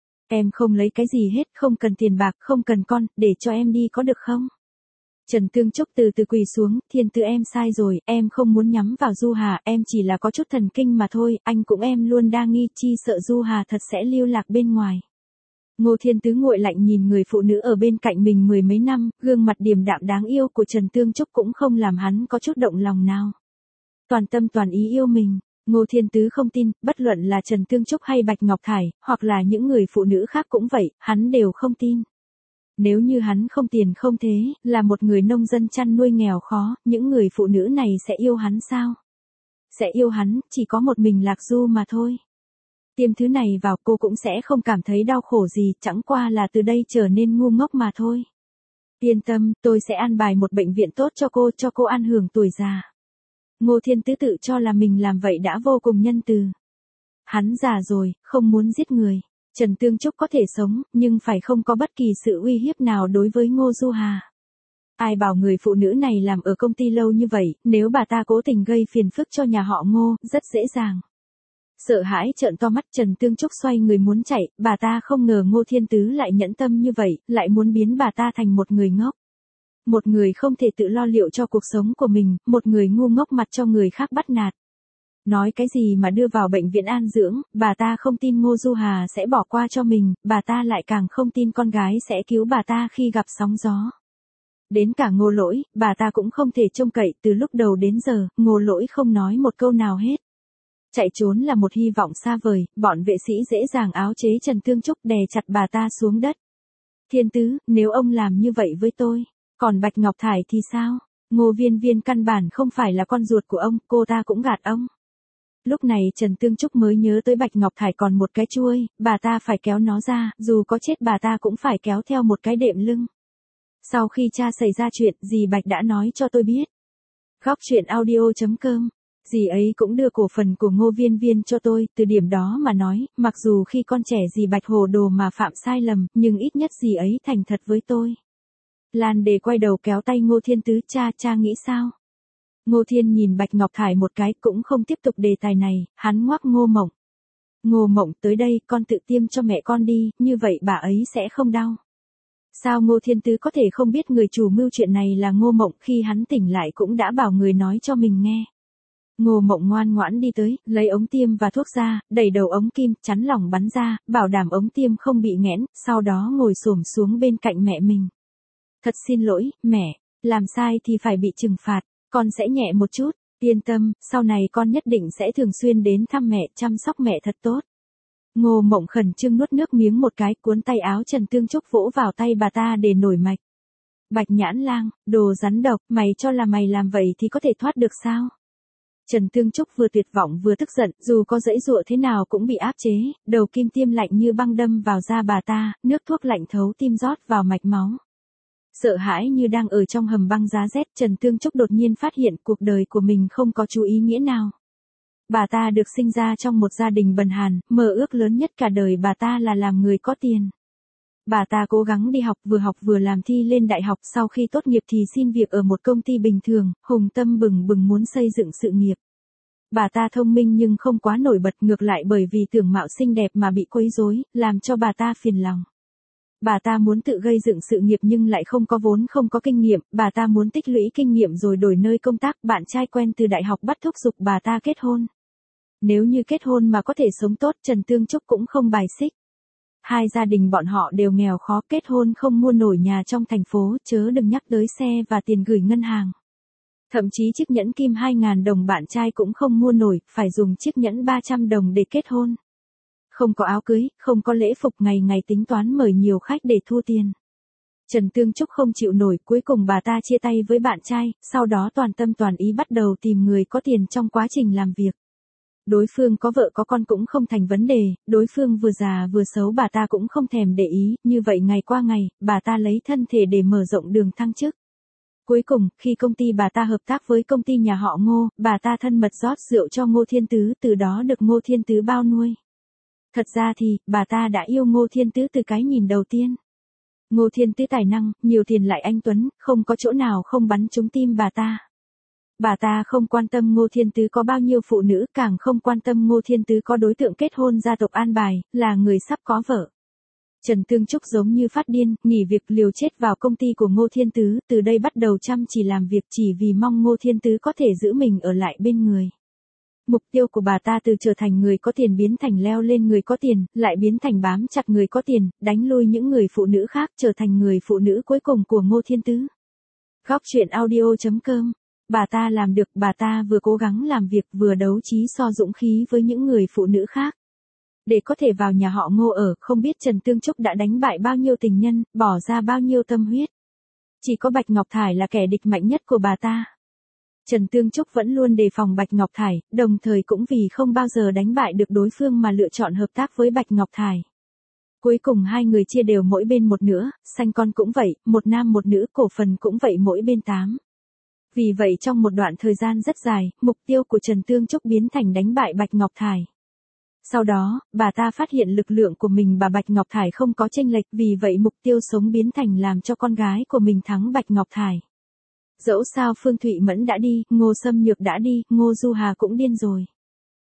Em không lấy cái gì hết, không cần tiền bạc, không cần con, để cho em đi có được không? Trần Tương Trúc từ từ quỳ xuống, Thiên Tứ em sai rồi, em không muốn nhắm vào Du Hà, em chỉ là có chút thần kinh mà thôi, anh cũng em luôn đa nghi, chi sợ Du Hà thật sẽ lưu lạc bên ngoài. Ngô Thiên Tứ nguội lạnh nhìn người phụ nữ ở bên cạnh mình mười mấy năm, gương mặt điềm đạm đáng yêu của Trần Tương Trúc cũng không làm hắn có chút động lòng nào. Toàn tâm toàn ý yêu mình. Ngô Thiên Tứ không tin, bất luận là Trần Tương Trúc hay Bạch Ngọc Thải, hoặc là những người phụ nữ khác cũng vậy, hắn đều không tin. Nếu như hắn không tiền không thế, là một người nông dân chăn nuôi nghèo khó, những người phụ nữ này sẽ yêu hắn sao? Sẽ yêu hắn, chỉ có một mình Lạc Du mà thôi. Tiêm thứ này vào cô cũng sẽ không cảm thấy đau khổ gì, chẳng qua là từ đây trở nên ngu ngốc mà thôi. Yên tâm, tôi sẽ an bài một bệnh viện tốt cho cô an hưởng tuổi già. Ngô Thiên Tứ tự cho là mình làm vậy đã vô cùng nhân từ. Hắn già rồi, không muốn giết người. Trần Tương Trúc có thể sống, nhưng phải không có bất kỳ sự uy hiếp nào đối với Ngô Du Hà. Ai bảo người phụ nữ này làm ở công ty lâu như vậy, nếu bà ta cố tình gây phiền phức cho nhà họ Ngô, rất dễ dàng. Sợ hãi trợn to mắt, Trần Tương Trúc xoay người muốn chạy, bà ta không ngờ Ngô Thiên Tứ lại nhẫn tâm như vậy, lại muốn biến bà ta thành một người ngốc. Một người không thể tự lo liệu cho cuộc sống của mình, một người ngu ngốc mặt cho người khác bắt nạt. Nói cái gì mà đưa vào bệnh viện an dưỡng, bà ta không tin Ngô Du Hà sẽ bỏ qua cho mình, bà ta lại càng không tin con gái sẽ cứu bà ta khi gặp sóng gió. Đến cả Ngô Lỗi, bà ta cũng không thể trông cậy, từ lúc đầu đến giờ, Ngô Lỗi không nói một câu nào hết. Chạy trốn là một hy vọng xa vời, bọn vệ sĩ dễ dàng áo chế Trần Tương Trúc đè chặt bà ta xuống đất. Thiên Tứ, nếu ông làm như vậy với tôi, còn Bạch Ngọc Thải thì sao? Ngô Viên Viên căn bản không phải là con ruột của ông, cô ta cũng gạt ông. Lúc này Trần Tương Trúc mới nhớ tới Bạch Ngọc Thải còn một cái chuôi, bà ta phải kéo nó ra, dù có chết bà ta cũng phải kéo theo một cái đệm lưng. Sau khi cha xảy ra chuyện, dì Bạch đã nói cho tôi biết. Góc truyện audio.com. Dì ấy cũng đưa cổ phần của Ngô Viên Viên cho tôi, từ điểm đó mà nói, mặc dù khi con trẻ dì Bạch hồ đồ mà phạm sai lầm, nhưng ít nhất dì ấy thành thật với tôi. Lan Đề quay đầu kéo tay Ngô Thiên Tứ, cha nghĩ sao? Ngô Thiên nhìn Bạch Ngọc Thải một cái, cũng không tiếp tục đề tài này, hắn ngoắc Ngô Mộng. Ngô Mộng, tới đây, con tự tiêm cho mẹ con đi, như vậy bà ấy sẽ không đau. Sao Ngô Thiên Tứ có thể không biết người chủ mưu chuyện này là Ngô Mộng, khi hắn tỉnh lại cũng đã bảo người nói cho mình nghe. Ngô Mộng ngoan ngoãn đi tới, lấy ống tiêm và thuốc ra, đẩy đầu ống kim, chắn lỏng bắn ra, bảo đảm ống tiêm không bị nghẽn, sau đó ngồi xổm xuống bên cạnh mẹ mình. Thật xin lỗi, mẹ, làm sai thì phải bị trừng phạt, con sẽ nhẹ một chút, yên tâm, sau này con nhất định sẽ thường xuyên đến thăm mẹ, chăm sóc mẹ thật tốt. Ngô Mộng khẩn trương nuốt nước miếng một cái, cuốn tay áo Trần Tương Trúc vỗ vào tay bà ta để nổi mạch. Bạch Nhãn Lang, đồ rắn độc, mày cho là mày làm vậy thì có thể thoát được sao? Trần Tương Trúc vừa tuyệt vọng vừa tức giận, dù có giãy giụa thế nào cũng bị áp chế, đầu kim tiêm lạnh như băng đâm vào da bà ta, nước thuốc lạnh thấu tim rót vào mạch máu. Sợ hãi như đang ở trong hầm băng giá rét, Trần Tương Trúc đột nhiên phát hiện cuộc đời của mình không có chú ý nghĩa nào. Bà ta được sinh ra trong một gia đình bần hàn, mơ ước lớn nhất cả đời bà ta là làm người có tiền. Bà ta cố gắng đi học vừa làm thi lên đại học, sau khi tốt nghiệp thì xin việc ở một công ty bình thường, hùng tâm bừng bừng muốn xây dựng sự nghiệp. Bà ta thông minh nhưng không quá nổi bật, ngược lại bởi vì tưởng mạo xinh đẹp mà bị quấy rối, làm cho bà ta phiền lòng. Bà ta muốn tự gây dựng sự nghiệp nhưng lại không có vốn, không có kinh nghiệm, bà ta muốn tích lũy kinh nghiệm rồi đổi nơi công tác, bạn trai quen từ đại học bắt thúc giục bà ta kết hôn. Nếu như kết hôn mà có thể sống tốt, Trần Tương Trúc cũng không bài xích. Hai gia đình bọn họ đều nghèo khó, kết hôn không mua nổi nhà trong thành phố, chớ đừng nhắc tới xe và tiền gửi ngân hàng. Thậm chí chiếc nhẫn kim 2.000 đồng bạn trai cũng không mua nổi, phải dùng chiếc nhẫn 300 đồng để kết hôn. Không có áo cưới, không có lễ phục, ngày ngày tính toán mời nhiều khách để thu tiền. Trần Tương Trúc không chịu nổi, cuối cùng bà ta chia tay với bạn trai, sau đó toàn tâm toàn ý bắt đầu tìm người có tiền trong quá trình làm việc. Đối phương có vợ có con cũng không thành vấn đề, đối phương vừa già vừa xấu bà ta cũng không thèm để ý, như vậy ngày qua ngày, bà ta lấy thân thể để mở rộng đường thăng chức. Cuối cùng, khi công ty bà ta hợp tác với công ty nhà họ Ngô, bà ta thân mật rót rượu cho Ngô Thiên Tứ, từ đó được Ngô Thiên Tứ bao nuôi. Thật ra thì, bà ta đã yêu Ngô Thiên Tứ từ cái nhìn đầu tiên. Ngô Thiên Tứ tài năng, nhiều tiền lại anh tuấn, không có chỗ nào không bắn trúng tim bà ta. Bà ta không quan tâm Ngô Thiên Tứ có bao nhiêu phụ nữ, càng không quan tâm Ngô Thiên Tứ có đối tượng kết hôn gia tộc an bài, là người sắp có vợ. Trần Tương Trúc giống như phát điên, nghỉ việc liều chết vào công ty của Ngô Thiên Tứ, từ đây bắt đầu chăm chỉ làm việc chỉ vì mong Ngô Thiên Tứ có thể giữ mình ở lại bên người. Mục tiêu của bà ta từ trở thành người có tiền biến thành leo lên người có tiền, lại biến thành bám chặt người có tiền, đánh lui những người phụ nữ khác, trở thành người phụ nữ cuối cùng của Ngô Thiên Tứ. Góc truyện audio.com. Bà ta làm được, bà ta vừa cố gắng làm việc vừa đấu trí so dũng khí với những người phụ nữ khác. Để có thể vào nhà họ Ngô ở, không biết Trần Tương Trúc đã đánh bại bao nhiêu tình nhân, bỏ ra bao nhiêu tâm huyết. Chỉ có Bạch Ngọc Thải là kẻ địch mạnh nhất của bà ta. Trần Tương Trúc vẫn luôn đề phòng Bạch Ngọc Thải, đồng thời cũng vì không bao giờ đánh bại được đối phương mà lựa chọn hợp tác với Bạch Ngọc Thải. Cuối cùng hai người chia đều mỗi bên một nửa, sanh con cũng vậy, một nam một nữ, cổ phần cũng vậy mỗi bên 8. Vì vậy trong một đoạn thời gian rất dài, mục tiêu của Trần Tương Trúc biến thành đánh bại Bạch Ngọc Thải. Sau đó, bà ta phát hiện lực lượng của mình và Bạch Ngọc Thải không có chênh lệch, vì vậy mục tiêu sống biến thành làm cho con gái của mình thắng Bạch Ngọc Thải. Dẫu sao Phương Thụy Mẫn đã đi, Ngô Xâm Nhược đã đi, Ngô Du Hà cũng điên rồi.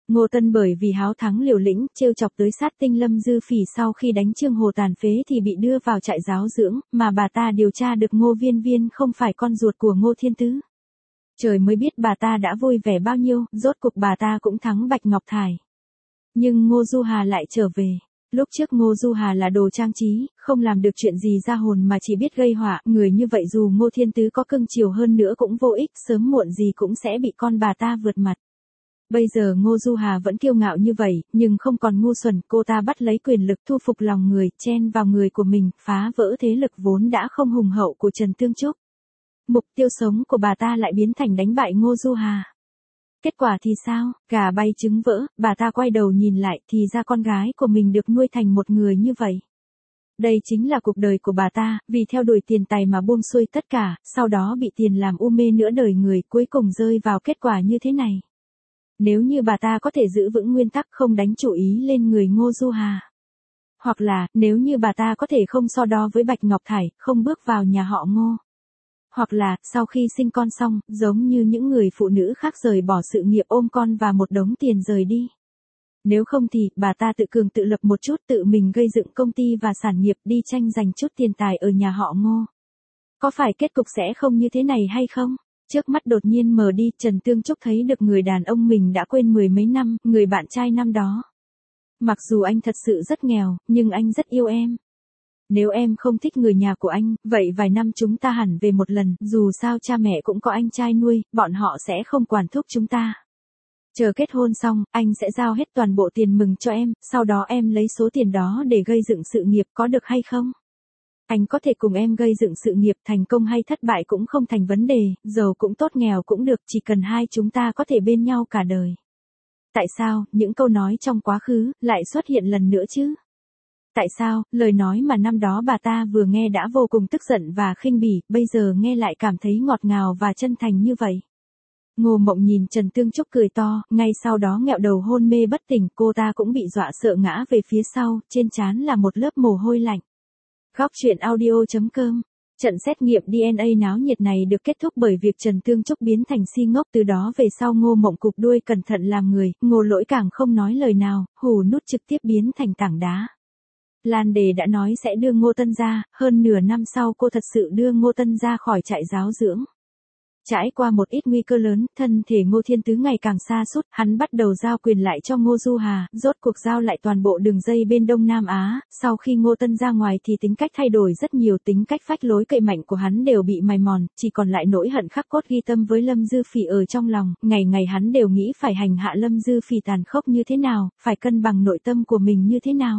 Ngô Tân bởi vì háo thắng liều lĩnh, trêu chọc tới sát tinh Lâm Dư Phỉ sau khi đánh Trương Hồ tàn phế thì bị đưa vào trại giáo dưỡng, mà bà ta điều tra được Ngô Viên Viên không phải con ruột của Ngô Thiên Tứ. Trời mới biết bà ta đã vui vẻ bao nhiêu, rốt cuộc bà ta cũng thắng Bạch Ngọc Thải. Nhưng Ngô Du Hà lại trở về. Lúc trước Ngô Du Hà là đồ trang trí, không làm được chuyện gì ra hồn mà chỉ biết gây họa, người như vậy dù Ngô Thiên Tứ có cưng chiều hơn nữa cũng vô ích, sớm muộn gì cũng sẽ bị con bà ta vượt mặt. Bây giờ Ngô Du Hà vẫn kiêu ngạo như vậy, nhưng không còn ngu xuẩn, cô ta bắt lấy quyền lực thu phục lòng người, chen vào người của mình, phá vỡ thế lực vốn đã không hùng hậu của Trần Tương Trúc. Mục tiêu sống của bà ta lại biến thành đánh bại Ngô Du Hà. Kết quả thì sao? Gà bay trứng vỡ, bà ta quay đầu nhìn lại thì ra con gái của mình được nuôi thành một người như vậy. Đây chính là cuộc đời của bà ta, vì theo đuổi tiền tài mà buông xuôi tất cả, sau đó bị tiền làm u mê nửa đời người, cuối cùng rơi vào kết quả như thế này. Nếu như bà ta có thể giữ vững nguyên tắc không đánh chủ ý lên người Ngô Du Hà. Hoặc là, nếu như bà ta có thể không so đo với Bạch Ngọc Thải, không bước vào nhà họ Ngô. Hoặc là, sau khi sinh con xong, giống như những người phụ nữ khác rời bỏ sự nghiệp ôm con và một đống tiền rời đi. Nếu không thì, bà ta tự cường tự lập một chút, tự mình gây dựng công ty và sản nghiệp đi tranh giành chút tiền tài ở nhà họ Ngô. Có phải kết cục sẽ không như thế này hay không? Trước mắt đột nhiên mờ đi, Trần Tương Trúc thấy được người đàn ông mình đã quên mười mấy năm, người bạn trai năm đó. Mặc dù anh thật sự rất nghèo, nhưng anh rất yêu em. Nếu em không thích người nhà của anh, vậy vài năm chúng ta hẳn về một lần, dù sao cha mẹ cũng có anh trai nuôi, bọn họ sẽ không quản thúc chúng ta. Chờ kết hôn xong, anh sẽ giao hết toàn bộ tiền mừng cho em, sau đó em lấy số tiền đó để gây dựng sự nghiệp, có được hay không? Anh có thể cùng em gây dựng sự nghiệp, thành công hay thất bại cũng không thành vấn đề, giàu cũng tốt nghèo cũng được, chỉ cần hai chúng ta có thể bên nhau cả đời. Tại sao, những câu nói trong quá khứ, lại xuất hiện lần nữa chứ? Tại sao, lời nói mà năm đó bà ta vừa nghe đã vô cùng tức giận và khinh bỉ, bây giờ nghe lại cảm thấy ngọt ngào và chân thành như vậy? Ngô Mộng nhìn Trần Tương Trúc cười to, ngay sau đó nghẹo đầu hôn mê bất tỉnh, cô ta cũng bị dọa sợ ngã về phía sau, trên trán là một lớp mồ hôi lạnh. Góc truyện audio.com. Trận xét nghiệm DNA náo nhiệt này được kết thúc bởi việc Trần Tương Trúc biến thành si ngốc, từ đó về sau Ngô Mộng cụp đuôi cẩn thận làm người, Ngô Lỗi càng không nói lời nào, hù nút trực tiếp biến thành tảng đá. Lan Đề đã nói sẽ đưa Ngô Tân ra, hơn nửa năm sau cô thật sự đưa Ngô Tân ra khỏi trại giáo dưỡng. Trải qua một ít nguy cơ lớn, thân thể Ngô Thiên Tứ ngày càng sa sút, hắn bắt đầu giao quyền lại cho Ngô Du Hà, rốt cuộc giao lại toàn bộ đường dây bên Đông Nam Á, sau khi Ngô Tân ra ngoài thì tính cách thay đổi rất nhiều, tính cách phách lối cậy mạnh của hắn đều bị mài mòn, chỉ còn lại nỗi hận khắc cốt ghi tâm với Lâm Dư Phỉ ở trong lòng, ngày ngày hắn đều nghĩ phải hành hạ Lâm Dư Phỉ tàn khốc như thế nào, phải cân bằng nội tâm của mình như thế nào.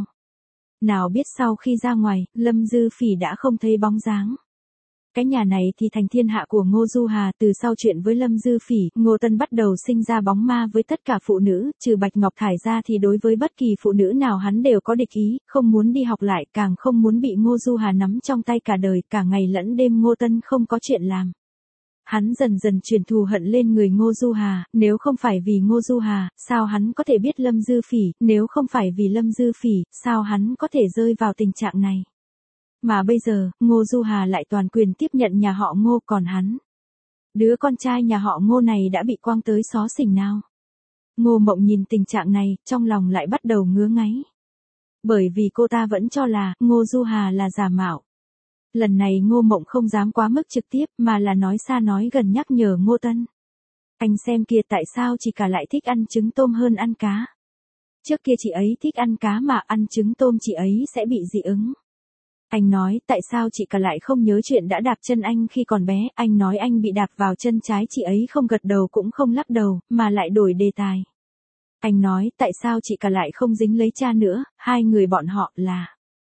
Nào biết sau khi ra ngoài, Lâm Dư Phỉ đã không thấy bóng dáng. Cái nhà này thì thành thiên hạ của Ngô Du Hà, từ sau chuyện với Lâm Dư Phỉ, Ngô Tân bắt đầu sinh ra bóng ma với tất cả phụ nữ, trừ Bạch Ngọc Thải ra thì đối với bất kỳ phụ nữ nào hắn đều có địch ý, không muốn đi học lại, càng không muốn bị Ngô Du Hà nắm trong tay cả đời, cả ngày lẫn đêm Ngô Tân không có chuyện làm. Hắn dần dần truyền thù hận lên người Ngô Du Hà, nếu không phải vì Ngô Du Hà, sao hắn có thể biết Lâm Dư Phỉ, nếu không phải vì Lâm Dư Phỉ, sao hắn có thể rơi vào tình trạng này. Mà bây giờ, Ngô Du Hà lại toàn quyền tiếp nhận nhà họ Ngô, còn hắn. Đứa con trai nhà họ Ngô này đã bị quăng tới xó xỉnh nào. Ngô Mộng nhìn tình trạng này, trong lòng lại bắt đầu ngứa ngáy. Bởi vì cô ta vẫn cho là, Ngô Du Hà là giả mạo. Lần này Ngô Mộng không dám quá mức trực tiếp, mà là nói xa nói gần nhắc nhở Ngô Tân. Anh xem kìa, tại sao chị cả lại thích ăn trứng tôm hơn ăn cá. Trước kia chị ấy thích ăn cá mà ăn trứng tôm chị ấy sẽ bị dị ứng. Anh nói, tại sao chị cả lại không nhớ chuyện đã đạp chân anh khi còn bé, anh nói anh bị đạp vào chân trái, chị ấy không gật đầu cũng không lắc đầu, mà lại đổi đề tài. Anh nói, tại sao chị cả lại không dính lấy cha nữa, hai người bọn họ là...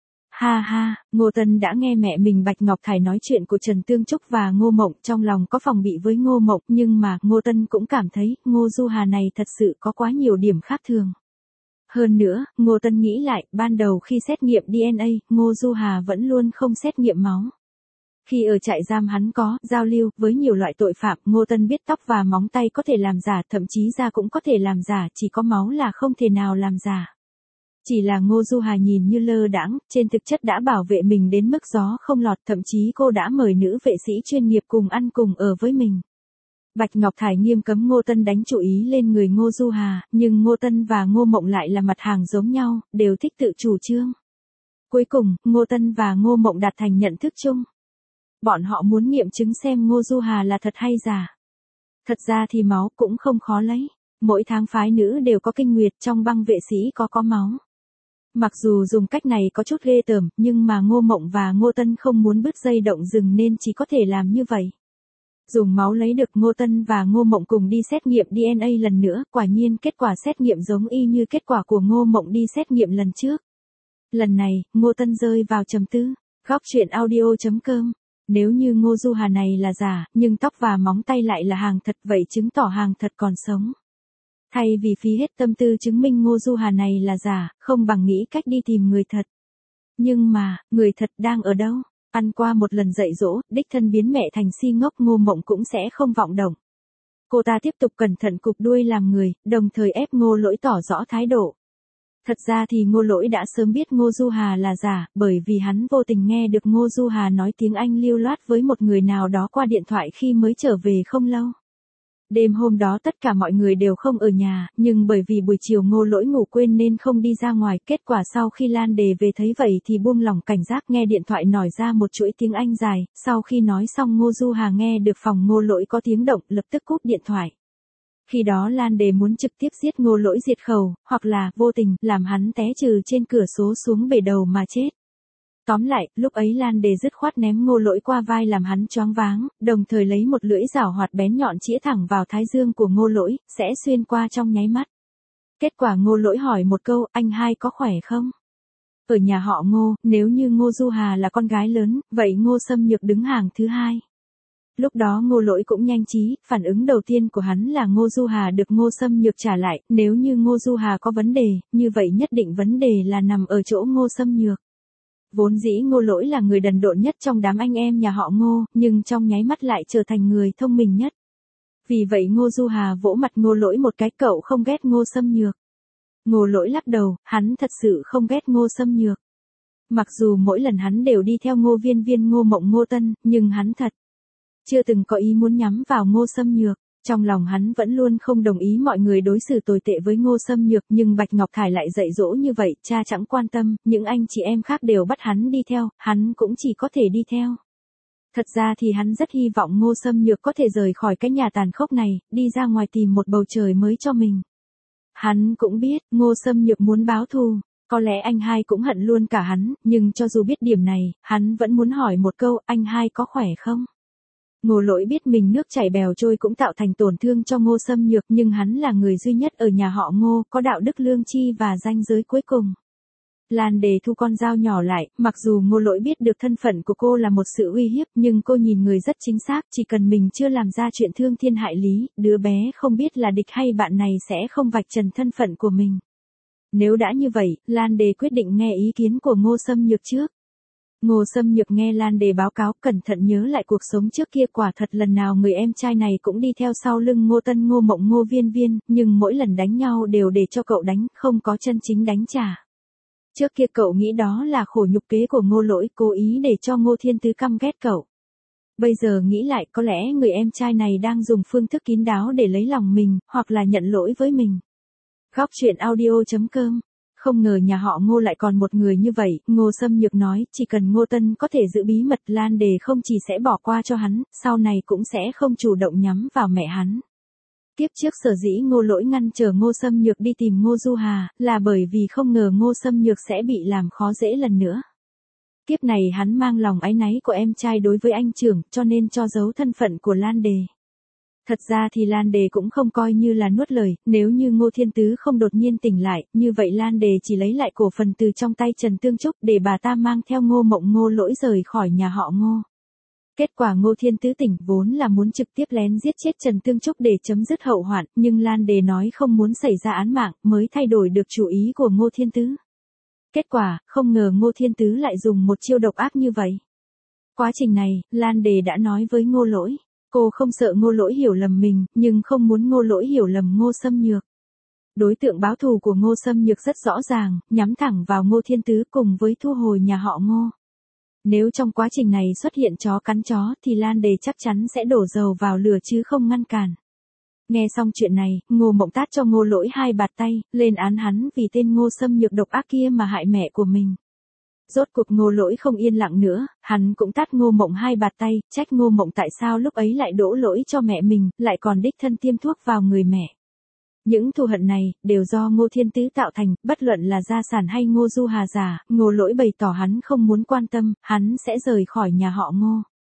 Ha ha, Ngô Tân đã nghe mẹ mình Bạch Ngọc Thải nói chuyện của Trần Tương Trúc và Ngô Mộng, trong lòng có phòng bị với Ngô Mộng, nhưng mà Ngô Tân cũng cảm thấy, Ngô Du Hà này thật sự có quá nhiều điểm khác thường. Hơn nữa, Ngô Tân nghĩ lại, ban đầu khi xét nghiệm DNA, Ngô Du Hà vẫn luôn không xét nghiệm máu. Khi ở trại giam hắn có giao lưu với nhiều loại tội phạm, Ngô Tân biết tóc và móng tay có thể làm giả, thậm chí da cũng có thể làm giả, chỉ có máu là không thể nào làm giả. Chỉ là Ngô Du Hà nhìn như lơ đãng, trên thực chất đã bảo vệ mình đến mức gió không lọt, thậm chí cô đã mời nữ vệ sĩ chuyên nghiệp cùng ăn cùng ở với mình. Bạch Ngọc Thải nghiêm cấm Ngô Tân đánh chú ý lên người Ngô Du Hà, nhưng Ngô Tân và Ngô Mộng lại là mặt hàng giống nhau, đều thích tự chủ trương. Cuối cùng, Ngô Tân và Ngô Mộng đạt thành nhận thức chung. Bọn họ muốn nghiệm chứng xem Ngô Du Hà là thật hay giả. Thật ra thì máu cũng không khó lấy. Mỗi tháng phái nữ đều có kinh nguyệt, trong băng vệ sĩ có máu. Mặc dù dùng cách này có chút ghê tởm, nhưng mà Ngô Mộng và Ngô Tân không muốn bứt dây động rừng nên chỉ có thể làm như vậy. Dùng máu lấy được, Ngô Tân và Ngô Mộng cùng đi xét nghiệm DNA lần nữa, quả nhiên kết quả xét nghiệm giống y như kết quả của Ngô Mộng đi xét nghiệm lần trước. Lần này, Ngô Tân rơi vào trầm tư. Góc truyện audio.com. Nếu như Ngô Du Hà này là giả, nhưng tóc và móng tay lại là hàng thật, vậy chứng tỏ hàng thật còn sống. Thay vì phí hết tâm tư chứng minh Ngô Du Hà này là giả, không bằng nghĩ cách đi tìm người thật. Nhưng mà, người thật đang ở đâu? Ăn qua một lần dạy dỗ, đích thân biến mẹ thành si ngốc, Ngô Mộng cũng sẽ không vọng động. Cô ta tiếp tục cẩn thận cụp đuôi làm người, đồng thời ép Ngô Lỗi tỏ rõ thái độ. Thật ra thì Ngô Lỗi đã sớm biết Ngô Du Hà là giả, bởi vì hắn vô tình nghe được Ngô Du Hà nói tiếng Anh lưu loát với một người nào đó qua điện thoại khi mới trở về không lâu. Đêm hôm đó tất cả mọi người đều không ở nhà, nhưng bởi vì buổi chiều Ngô Lỗi ngủ quên nên không đi ra ngoài. Kết quả sau khi Lan Đề về thấy vậy thì buông lỏng cảnh giác, nghe điện thoại nổi ra một chuỗi tiếng Anh dài. Sau khi nói xong, Ngô Du Hà nghe được phòng Ngô Lỗi có tiếng động, lập tức cúp điện thoại. Khi đó Lan Đề muốn trực tiếp giết Ngô Lỗi diệt khẩu, hoặc là, vô tình, làm hắn té trừ trên cửa sổ xuống bể đầu mà chết. Tóm lại, lúc ấy Lan Đề dứt khoát ném Ngô Lỗi qua vai làm hắn choáng váng, đồng thời lấy một lưỡi rảo hoạt bén nhọn chĩa thẳng vào thái dương của Ngô Lỗi, sẽ xuyên qua trong nháy mắt. Kết quả Ngô Lỗi hỏi một câu, anh hai có khỏe không? Ở nhà họ Ngô, nếu như Ngô Du Hà là con gái lớn, vậy Ngô Xâm Nhược đứng hàng thứ hai. Lúc đó Ngô Lỗi cũng nhanh trí, phản ứng đầu tiên của hắn là Ngô Du Hà được Ngô Xâm Nhược trả lại, nếu như Ngô Du Hà có vấn đề, như vậy nhất định vấn đề là nằm ở chỗ Ngô Xâm Nhược. Vốn dĩ Ngô Lỗi là người đần độn nhất trong đám anh em nhà họ Ngô, nhưng trong nháy mắt lại trở thành người thông minh nhất. Vì vậy Ngô Du Hà vỗ mặt Ngô Lỗi một cái, cậu không ghét Ngô Xâm Nhược. Ngô Lỗi lắc đầu, hắn thật sự không ghét Ngô Xâm Nhược. Mặc dù mỗi lần hắn đều đi theo Ngô Viên Viên, Ngô Mộng, Ngô Tân, nhưng hắn thật chưa từng có ý muốn nhắm vào Ngô Xâm Nhược. Trong lòng hắn vẫn luôn không đồng ý mọi người đối xử tồi tệ với Ngô Xâm Nhược, nhưng Bạch Ngọc Thải lại dạy dỗ như vậy, cha chẳng quan tâm, những anh chị em khác đều bắt hắn đi theo, hắn cũng chỉ có thể đi theo. Thật ra thì hắn rất hy vọng Ngô Xâm Nhược có thể rời khỏi cái nhà tàn khốc này, đi ra ngoài tìm một bầu trời mới cho mình. Hắn cũng biết, Ngô Xâm Nhược muốn báo thù, có lẽ anh hai cũng hận luôn cả hắn, nhưng cho dù biết điểm này, hắn vẫn muốn hỏi một câu, anh hai có khỏe không? Ngô Lỗi biết mình nước chảy bèo trôi cũng tạo thành tổn thương cho Ngô Xâm Nhược, nhưng hắn là người duy nhất ở nhà họ Ngô, có đạo đức lương tri và ranh giới cuối cùng. Lan Đề thu con dao nhỏ lại, mặc dù Ngô Lỗi biết được thân phận của cô là một sự uy hiếp, nhưng cô nhìn người rất chính xác, chỉ cần mình chưa làm ra chuyện thương thiên hại lý, đứa bé không biết là địch hay bạn này sẽ không vạch trần thân phận của mình. Nếu đã như vậy, Lan Đề quyết định nghe ý kiến của Ngô Xâm Nhược trước. Ngô Xâm Nhược nghe Lan Đề báo cáo, cẩn thận nhớ lại cuộc sống trước kia, quả thật lần nào người em trai này cũng đi theo sau lưng Ngô Tân, Ngô Mộng, Ngô Viên Viên, nhưng mỗi lần đánh nhau đều để cho cậu đánh, không có chân chính đánh trả. Trước kia cậu nghĩ đó là khổ nhục kế của Ngô Lỗi, cố ý để cho Ngô Thiên Tứ căm ghét cậu. Bây giờ nghĩ lại, có lẽ người em trai này đang dùng phương thức kín đáo để lấy lòng mình, hoặc là nhận lỗi với mình. Góc truyện audio.com. Không ngờ nhà họ Ngô lại còn một người như vậy, Ngô Xâm Nhược nói, chỉ cần Ngô Tân có thể giữ bí mật, Lan Đề không chỉ sẽ bỏ qua cho hắn, sau này cũng sẽ không chủ động nhắm vào mẹ hắn. Kiếp trước sở dĩ Ngô Lỗi ngăn trở Ngô Xâm Nhược đi tìm Ngô Du Hà, là bởi vì không ngờ Ngô Xâm Nhược sẽ bị làm khó dễ lần nữa. Kiếp này hắn mang lòng áy náy của em trai đối với anh trưởng, cho nên cho giấu thân phận của Lan Đề. Thật ra thì Lan Đề cũng không coi như là nuốt lời, nếu như Ngô Thiên Tứ không đột nhiên tỉnh lại, như vậy Lan Đề chỉ lấy lại cổ phần từ trong tay Trần Tương Trúc để bà ta mang theo Ngô Mộng, Ngô Lỗi rời khỏi nhà họ Ngô. Kết quả Ngô Thiên Tứ tỉnh vốn là muốn trực tiếp lén giết chết Trần Tương Trúc để chấm dứt hậu hoạn, nhưng Lan Đề nói không muốn xảy ra án mạng, mới thay đổi được chủ ý của Ngô Thiên Tứ. Kết quả, không ngờ Ngô Thiên Tứ lại dùng một chiêu độc ác như vậy. Quá trình này, Lan Đề đã nói với Ngô Lỗi. Cô không sợ Ngô Lỗi hiểu lầm mình, nhưng không muốn Ngô Lỗi hiểu lầm Ngô Xâm Nhược. Đối tượng báo thù của Ngô Xâm Nhược rất rõ ràng, nhắm thẳng vào Ngô Thiên Tứ cùng với thu hồi nhà họ Ngô. Nếu trong quá trình này xuất hiện chó cắn chó thì Lan Đề chắc chắn sẽ đổ dầu vào lửa chứ không ngăn cản. Nghe xong chuyện này, Ngô Mộng tát cho Ngô Lỗi 2 bạt tay, lên án hắn vì tên Ngô Sâm nhược độc ác kia mà hại mẹ của mình. Rốt cuộc Ngô Lỗi không yên lặng nữa, hắn cũng tát Ngô Mộng 2 bạt tay, trách Ngô Mộng tại sao lúc ấy lại đổ lỗi cho mẹ mình, lại còn đích thân tiêm thuốc vào người mẹ. Những thù hận này, đều do Ngô Thiên Tứ tạo thành, bất luận là gia sản hay Ngô Du Hà giả, Ngô Lỗi bày tỏ hắn không muốn quan tâm, hắn sẽ rời khỏi nhà họ Ngô.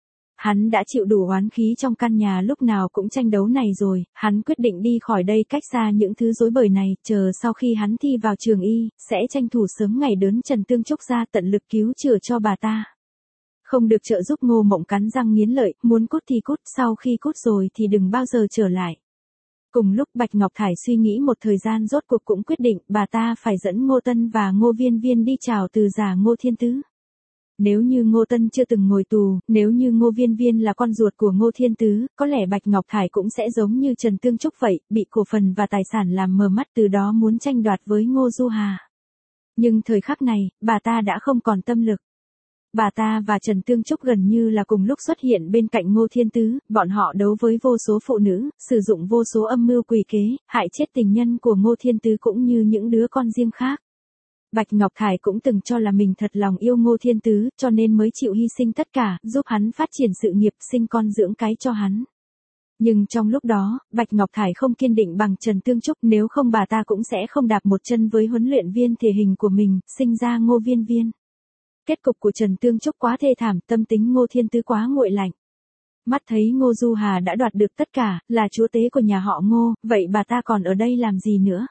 Hắn đã chịu đủ oán khí trong căn nhà lúc nào cũng tranh đấu này rồi, hắn quyết định đi khỏi đây cách xa những thứ rối bời này, chờ sau khi hắn thi vào trường y, sẽ tranh thủ sớm ngày đớn Trần Tương Trúc ra tận lực cứu chữa cho bà ta. Không được trợ giúp. Ngô Mộng cắn răng nghiến lợi, muốn cút thì cút, sau khi cút rồi thì đừng bao giờ trở lại. Cùng lúc Bạch Ngọc Thải suy nghĩ một thời gian rốt cuộc cũng quyết định bà ta phải dẫn Ngô Tân và Ngô Viên Viên đi chào từ giả Ngô Thiên Tứ. Nếu như Ngô Tân chưa từng ngồi tù, nếu như Ngô Viên Viên là con ruột của Ngô Thiên Tứ, có lẽ Bạch Ngọc Thải cũng sẽ giống như Trần Tương Trúc vậy, bị cổ phần và tài sản làm mờ mắt, từ đó muốn tranh đoạt với Ngô Du Hà. Nhưng thời khắc này, bà ta đã không còn tâm lực. Bà ta và Trần Tương Trúc gần như là cùng lúc xuất hiện bên cạnh Ngô Thiên Tứ, bọn họ đấu với vô số phụ nữ, sử dụng vô số âm mưu quỷ kế, hại chết tình nhân của Ngô Thiên Tứ cũng như những đứa con riêng khác. Bạch Ngọc Thải cũng từng cho là mình thật lòng yêu Ngô Thiên Tứ, cho nên mới chịu hy sinh tất cả, giúp hắn phát triển sự nghiệp, sinh con dưỡng cái cho hắn. Nhưng trong lúc đó, Bạch Ngọc Thải không kiên định bằng Trần Tương Trúc, nếu không bà ta cũng sẽ không đạp một chân với huấn luyện viên thể hình của mình, sinh ra Ngô Viên Viên. Kết cục của Trần Tương Trúc quá thê thảm, tâm tính Ngô Thiên Tứ quá nguội lạnh. Mắt thấy Ngô Du Hà đã đoạt được tất cả, là chúa tế của nhà họ Ngô, vậy bà ta còn ở đây làm gì nữa?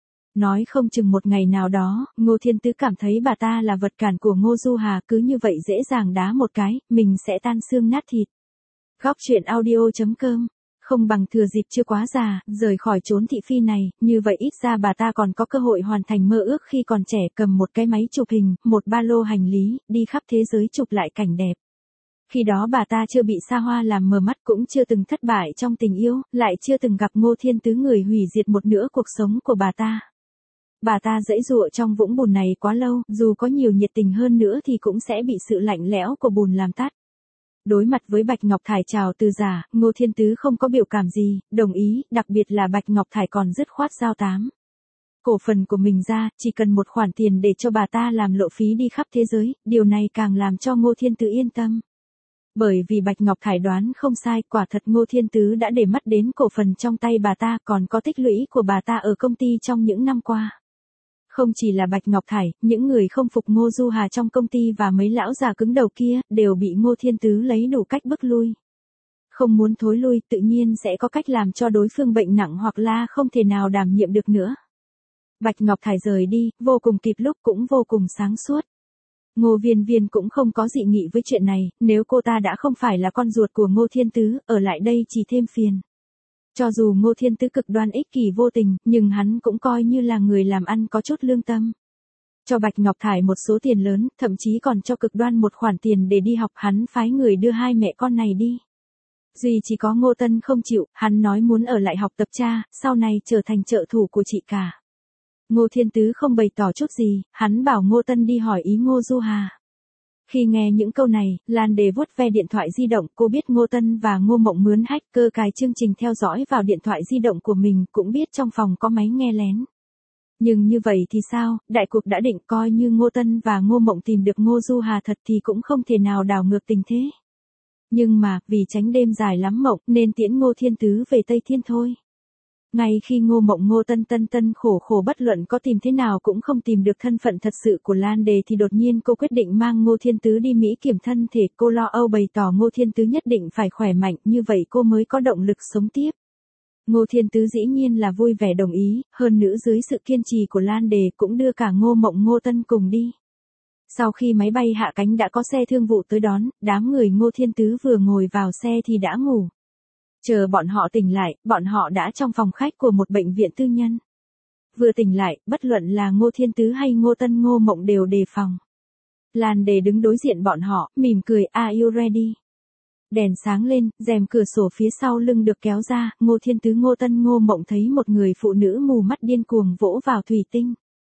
Nói không chừng một ngày nào đó, Ngô Thiên Tứ cảm thấy bà ta là vật cản của Ngô Du Hà, cứ như vậy dễ dàng đá một cái, mình sẽ tan xương nát thịt. Góc truyện audio.com. Không bằng thừa dịp chưa quá già, rời khỏi chốn thị phi này, như vậy ít ra bà ta còn có cơ hội hoàn thành mơ ước khi còn trẻ, cầm một cái máy chụp hình, một ba lô hành lý, đi khắp thế giới chụp lại cảnh đẹp. Khi đó bà ta chưa bị xa hoa làm mờ mắt, cũng chưa từng thất bại trong tình yêu, lại chưa từng gặp Ngô Thiên Tứ, người hủy diệt một nửa cuộc sống của bà ta. Bà ta giãy giụa trong vũng bùn này quá lâu, dù có nhiều nhiệt tình hơn nữa thì cũng sẽ bị sự lạnh lẽo của bùn làm tắt. Đối mặt với Bạch Ngọc Thải chào từ giả, Ngô Thiên Tứ không có biểu cảm gì, đồng ý, đặc biệt là Bạch Ngọc Thải còn dứt khoát giao táng cổ phần của mình ra, chỉ cần một khoản tiền để cho bà ta làm lộ phí đi khắp thế giới, điều này càng làm cho Ngô Thiên Tứ yên tâm. Bởi vì Bạch Ngọc Thải đoán không sai, quả thật Ngô Thiên Tứ đã để mắt đến cổ phần trong tay bà ta, còn có tích lũy của bà ta ở công ty trong những năm qua. Không chỉ là Bạch Ngọc Thải, những người không phục Ngô Du Hà trong công ty và mấy lão già cứng đầu kia, đều bị Ngô Thiên Tứ lấy đủ cách bức lui. Không muốn thối lui, tự nhiên sẽ có cách làm cho đối phương bệnh nặng hoặc là không thể nào đảm nhiệm được nữa. Bạch Ngọc Thải rời đi, vô cùng kịp lúc cũng vô cùng sáng suốt. Ngô Viên Viên cũng không có dị nghị với chuyện này, nếu cô ta đã không phải là con ruột của Ngô Thiên Tứ, ở lại đây chỉ thêm phiền. Cho dù Ngô Thiên Tứ cực đoan ích kỷ vô tình, nhưng hắn cũng coi như là người làm ăn có chút lương tâm. Cho Bạch Ngọc Thải một số tiền lớn, thậm chí còn cho cực đoan một khoản tiền để đi học, hắn phái người đưa hai mẹ con này đi. Duy chỉ có Ngô Tân không chịu, hắn nói muốn ở lại học tập cha, sau này trở thành trợ thủ của chị cả. Ngô Thiên Tứ không bày tỏ chút gì, hắn bảo Ngô Tân đi hỏi ý Ngô Du Hà. Khi nghe những câu này, Lan Đề vuốt ve điện thoại di động, cô biết Ngô Tân và Ngô Mộng mướn hacker cài chương trình theo dõi vào điện thoại di động của mình, cũng biết trong phòng có máy nghe lén. Nhưng như vậy thì sao, đại cục đã định, coi như Ngô Tân và Ngô Mộng tìm được Ngô Du Hà thật thì cũng không thể nào đảo ngược tình thế. Nhưng mà, vì tránh đêm dài lắm mộng, nên tiễn Ngô Thiên Tứ về Tây Thiên thôi. Ngay khi Ngô Mộng Ngô Tân khổ bất luận có tìm thế nào cũng không tìm được thân phận thật sự của Lan Đề thì đột nhiên cô quyết định mang Ngô Thiên Tứ đi Mỹ kiểm thân thể, cô lo âu bày tỏ Ngô Thiên Tứ nhất định phải khỏe mạnh, như vậy cô mới có động lực sống tiếp. Ngô Thiên Tứ dĩ nhiên là vui vẻ đồng ý, hơn nữa dưới sự kiên trì của Lan Đề cũng đưa cả Ngô Mộng Ngô Tân cùng đi. Sau khi máy bay hạ cánh đã có xe thương vụ tới đón, đám người Ngô Thiên Tứ vừa ngồi vào xe thì đã ngủ. Chờ bọn họ tỉnh lại, bọn họ đã trong phòng khách của một bệnh viện tư nhân. Vừa tỉnh lại, bất luận là Ngô Thiên Tứ hay Ngô Tân Ngô Mộng đều đề phòng. Lan Đề đứng đối diện bọn họ, mỉm cười, "Are you ready?" Đèn sáng lên, rèm cửa sổ phía sau lưng được kéo ra, Ngô Thiên Tứ Ngô Tân Ngô Mộng thấy một người phụ nữ mù mắt điên cuồng vỗ vào thủy tinh.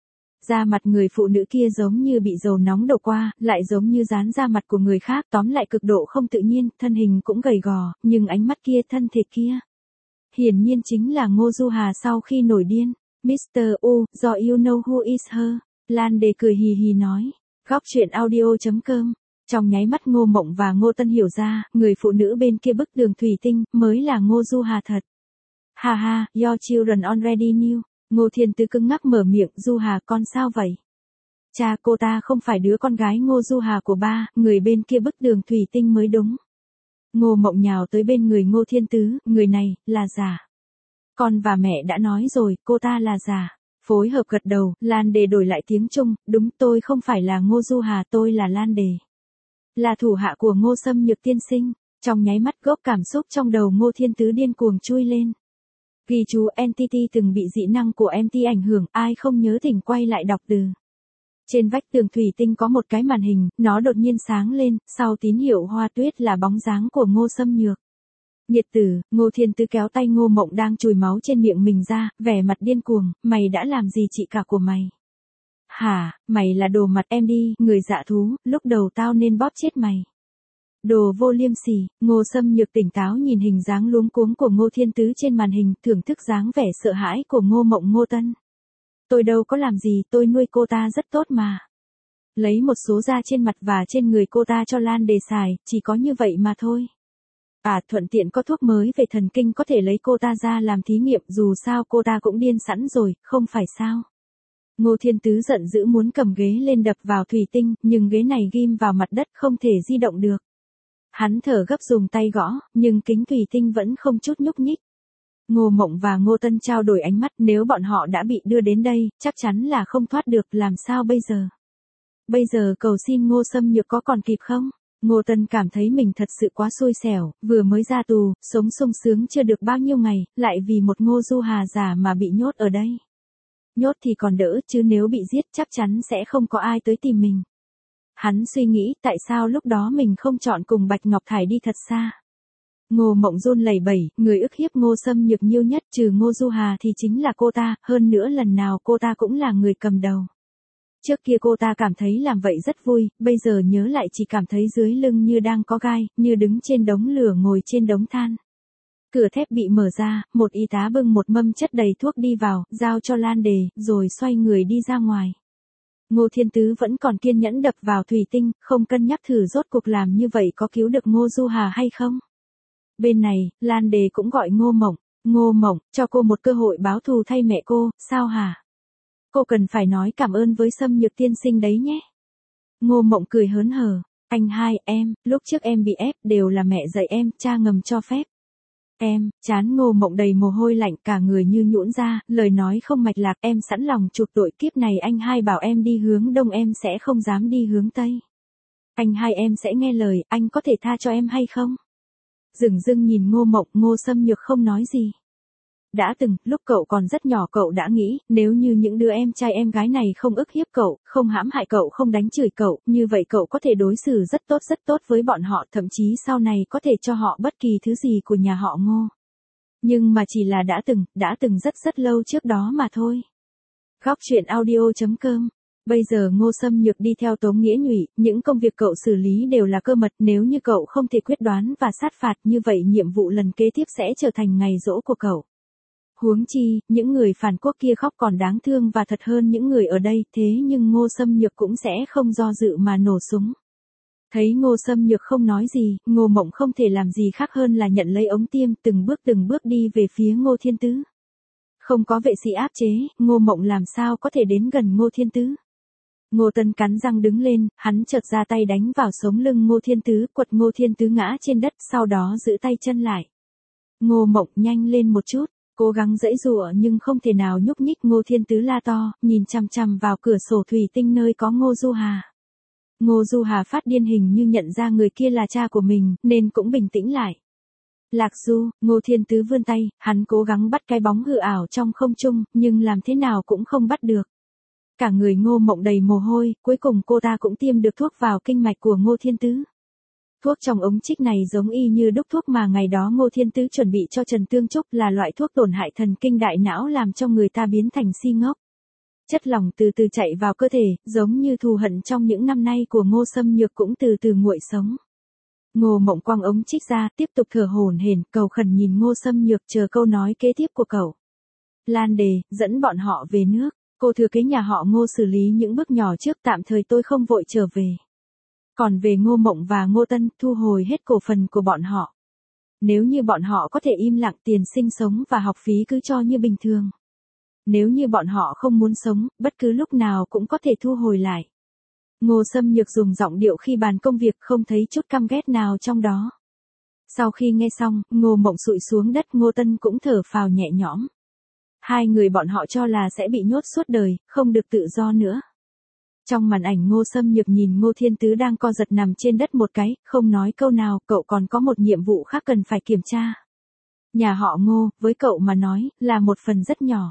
Da mặt người phụ nữ kia giống như bị dầu nóng đổ qua, lại giống như dán da mặt của người khác, tóm lại cực độ không tự nhiên, thân hình cũng gầy gò, nhưng ánh mắt kia, thân thể kia. Hiển nhiên chính là Ngô Du Hà sau khi nổi điên. Mr. U, do you know who is her? Lan Đề cười hì hì nói. Góc truyện audio.com. Trong nháy mắt Ngô Mộng và Ngô Tân hiểu ra, người phụ nữ bên kia bức tường thủy tinh, mới là Ngô Du Hà thật. Ha ha, your children already knew. Ngô Thiên Tứ cứng ngắc mở miệng, Du Hà con sao vậy? Cha cô ta không phải đứa con gái Ngô Du Hà của ba, người bên kia bức tường thủy tinh mới đúng. Ngô Mộng nhào tới bên người Ngô Thiên Tứ, người này, là giả. Con và mẹ đã nói rồi, cô ta là giả. Phối hợp gật đầu, Lan Đề đổi lại tiếng Trung, đúng tôi không phải là Ngô Du Hà, tôi là Lan Đề. Là thủ hạ của Ngô Xâm Nhược tiên sinh. Trong nháy mắt gốc cảm xúc trong đầu Ngô Thiên Tứ điên cuồng chui lên. Ghi chú entity từng bị dị năng của MT ảnh hưởng, ai không nhớ thỉnh quay lại đọc từ. Trên vách tường thủy tinh có một cái màn hình, nó đột nhiên sáng lên, sau tín hiệu hoa tuyết là bóng dáng của Ngô Xâm Nhược. Nhiệt tử, Ngô Thiên Tứ kéo tay Ngô Mộng đang chùi máu trên miệng mình ra, vẻ mặt điên cuồng, mày đã làm gì chị cả của mày? Hả, mày là đồ mặt em đi, người dạ thú, lúc đầu tao nên bóp chết mày. Đồ vô liêm sỉ. Ngô Xâm Nhược tỉnh táo nhìn hình dáng luống cuống của Ngô Thiên Tứ trên màn hình, thưởng thức dáng vẻ sợ hãi của Ngô Mộng Ngô Tân. Tôi đâu có làm gì, tôi nuôi cô ta rất tốt mà. Lấy một số da trên mặt và trên người cô ta cho Lan Đề xài, chỉ có như vậy mà thôi. Thuận tiện có thuốc mới về thần kinh có thể lấy cô ta ra làm thí nghiệm, dù sao cô ta cũng điên sẵn rồi, không phải sao. Ngô Thiên Tứ giận dữ muốn cầm ghế lên đập vào thủy tinh, nhưng ghế này ghim vào mặt đất không thể di động được. Hắn thở gấp dùng tay gõ, nhưng kính thủy tinh vẫn không chút nhúc nhích. Ngô Mộng và Ngô Tân trao đổi ánh mắt, nếu bọn họ đã bị đưa đến đây, chắc chắn là không thoát được, làm sao bây giờ? Bây giờ cầu xin Ngô Xâm Nhược có còn kịp không? Ngô Tân cảm thấy mình thật sự quá xui xẻo, vừa mới ra tù, sống sung sướng chưa được bao nhiêu ngày, lại vì một Ngô Du Hà giả mà bị nhốt ở đây. Nhốt thì còn đỡ, chứ nếu bị giết chắc chắn sẽ không có ai tới tìm mình. Hắn suy nghĩ, tại sao lúc đó mình không chọn cùng Bạch Ngọc Thải đi thật xa. Ngô Mộng run lẩy bẩy, người ức hiếp Ngô Xâm Nhược nhiêu nhất trừ Ngô Du Hà thì chính là cô ta, hơn nữa lần nào cô ta cũng là người cầm đầu. Trước kia cô ta cảm thấy làm vậy rất vui, bây giờ nhớ lại chỉ cảm thấy dưới lưng như đang có gai, như đứng trên đống lửa ngồi trên đống than. Cửa thép bị mở ra, một y tá bưng một mâm chất đầy thuốc đi vào, giao cho Lan Đề, rồi xoay người đi ra ngoài. Ngô Thiên Tứ vẫn còn kiên nhẫn đập vào thủy tinh, không cân nhắc thử rốt cuộc làm như vậy có cứu được Ngô Du Hà hay không. Bên này, Lan Đề cũng gọi Ngô Mộng. Ngô Mộng, cho cô một cơ hội báo thù thay mẹ cô, sao hả? Cô cần phải nói cảm ơn với Xâm Nhược tiên sinh đấy nhé. Ngô Mộng cười hớn hở. Anh hai, em, lúc trước em bị ép, đều là mẹ dạy em, cha ngầm cho phép. Em, chán Ngô Mộng đầy mồ hôi lạnh, cả người như nhũn ra, lời nói không mạch lạc, em sẵn lòng chuộc tội, kiếp này anh hai bảo em đi hướng đông em sẽ không dám đi hướng tây. Anh hai em sẽ nghe lời, anh có thể tha cho em hay không? Dửng dưng nhìn Ngô Mộng, Ngô Xâm Nhược không nói gì. Đã từng, lúc cậu còn rất nhỏ cậu đã nghĩ, nếu như những đứa em trai em gái này không ức hiếp cậu, không hãm hại cậu, không đánh chửi cậu, như vậy cậu có thể đối xử rất tốt với bọn họ, thậm chí sau này có thể cho họ bất kỳ thứ gì của nhà họ Ngô. Nhưng mà chỉ là đã từng rất lâu trước đó mà thôi. Góc truyện audio.com. Bây giờ Ngô Xâm Nhược đi theo Tống Nghĩa Nhụy, những công việc cậu xử lý đều là cơ mật, nếu như cậu không thể quyết đoán và sát phạt như vậy nhiệm vụ lần kế tiếp sẽ trở thành ngày giỗ của cậu. Huống chi, những người phản quốc kia khóc còn đáng thương và thật hơn những người ở đây, thế nhưng Ngô Xâm Nhược cũng sẽ không do dự mà nổ súng. Thấy Ngô Xâm Nhược không nói gì, Ngô Mộng không thể làm gì khác hơn là nhận lấy ống tiêm, từng bước đi về phía Ngô Thiên Tứ. Không có vệ sĩ áp chế, Ngô Mộng làm sao có thể đến gần Ngô Thiên Tứ. Ngô Tân cắn răng đứng lên, hắn chợt ra tay đánh vào sống lưng Ngô Thiên Tứ, quật Ngô Thiên Tứ ngã trên đất, sau đó giữ tay chân lại. Ngô Mộng nhanh lên một chút. Cố gắng giãy giụa nhưng không thể nào nhúc nhích. Ngô Thiên Tứ la to, nhìn chằm chằm vào cửa sổ thủy tinh nơi có Ngô Du Hà. Ngô Du Hà phát điên hình như nhận ra người kia là cha của mình, nên cũng bình tĩnh lại. Lạc Du, Ngô Thiên Tứ vươn tay, hắn cố gắng bắt cái bóng hư ảo trong không trung, nhưng làm thế nào cũng không bắt được. Cả người Ngô Mộng đầy mồ hôi, cuối cùng cô ta cũng tiêm được thuốc vào kinh mạch của Ngô Thiên Tứ. Thuốc trong ống trích này giống y như đúc thuốc mà ngày đó Ngô Thiên Tứ chuẩn bị cho Trần Tương Trúc, là loại thuốc tổn hại thần kinh đại não làm cho người ta biến thành si ngốc. Chất lỏng từ từ chạy vào cơ thể, giống như thù hận trong những năm nay của Ngô Xâm Nhược cũng từ từ nguội sống. Ngô Mộng quăng ống trích ra, tiếp tục thở hổn hển, cầu khẩn nhìn Ngô Xâm Nhược chờ câu nói kế tiếp của cậu. Lan đề, dẫn bọn họ về nước. Cô thừa kế nhà họ Ngô xử lý những bước nhỏ trước, tạm thời tôi không vội trở về. Còn về Ngô Mộng và Ngô Tân, thu hồi hết cổ phần của bọn họ. Nếu như bọn họ có thể im lặng, tiền sinh sống và học phí cứ cho như bình thường. Nếu như bọn họ không muốn sống, bất cứ lúc nào cũng có thể thu hồi lại. Ngô Xâm Nhược dùng giọng điệu khi bàn công việc, không thấy chút căm ghét nào trong đó. Sau khi nghe xong, Ngô Mộng sụi xuống đất, Ngô Tân cũng thở phào nhẹ nhõm. Hai người bọn họ cho là sẽ bị nhốt suốt đời, không được tự do nữa. Trong màn ảnh Ngô Xâm Nhược nhìn Ngô Thiên Tứ đang co giật nằm trên đất một cái, không nói câu nào, cậu còn có một nhiệm vụ khác cần phải kiểm tra. Nhà họ Ngô, với cậu mà nói, là một phần rất nhỏ.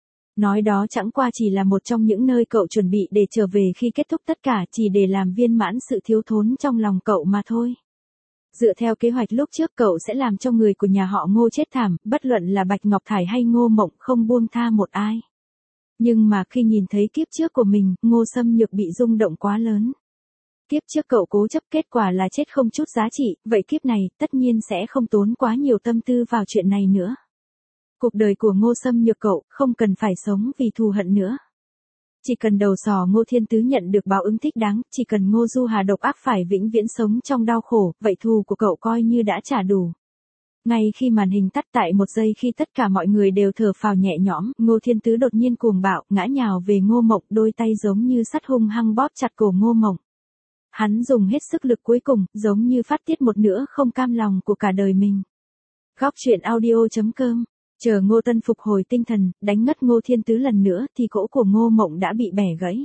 Nói đó chẳng qua chỉ là một trong những nơi cậu chuẩn bị để trở về khi kết thúc tất cả, chỉ để làm viên mãn sự thiếu thốn trong lòng cậu mà thôi. Dựa theo kế hoạch lúc trước, cậu sẽ làm cho người của nhà họ Ngô chết thảm, bất luận là Bạch Ngọc Thải hay Ngô Mộng, không buông tha một ai. Nhưng mà khi nhìn thấy kiếp trước của mình, Ngô Xâm Nhược bị rung động quá lớn. Kiếp trước cậu cố chấp, kết quả là chết không chút giá trị, vậy kiếp này, tất nhiên sẽ không tốn quá nhiều tâm tư vào chuyện này nữa. Cuộc đời của Ngô Xâm Nhược cậu, không cần phải sống vì thù hận nữa. Chỉ cần đầu sò Ngô Thiên Tứ nhận được báo ứng thích đáng, chỉ cần Ngô Du Hà độc ác phải vĩnh viễn sống trong đau khổ, vậy thù của cậu coi như đã trả đủ. Ngay khi màn hình tắt tại một giây, khi tất cả mọi người đều thở phào nhẹ nhõm, Ngô Thiên Tứ đột nhiên cuồng bạo, ngã nhào về Ngô Mộng, đôi tay giống như sắt hung hăng bóp chặt cổ Ngô Mộng. Hắn dùng hết sức lực cuối cùng, giống như phát tiết một nửa không cam lòng của cả đời mình. Góc truyện audio.com. Chờ Ngô Tân phục hồi tinh thần, đánh ngất Ngô Thiên Tứ lần nữa thì cổ của Ngô Mộng đã bị bẻ gãy.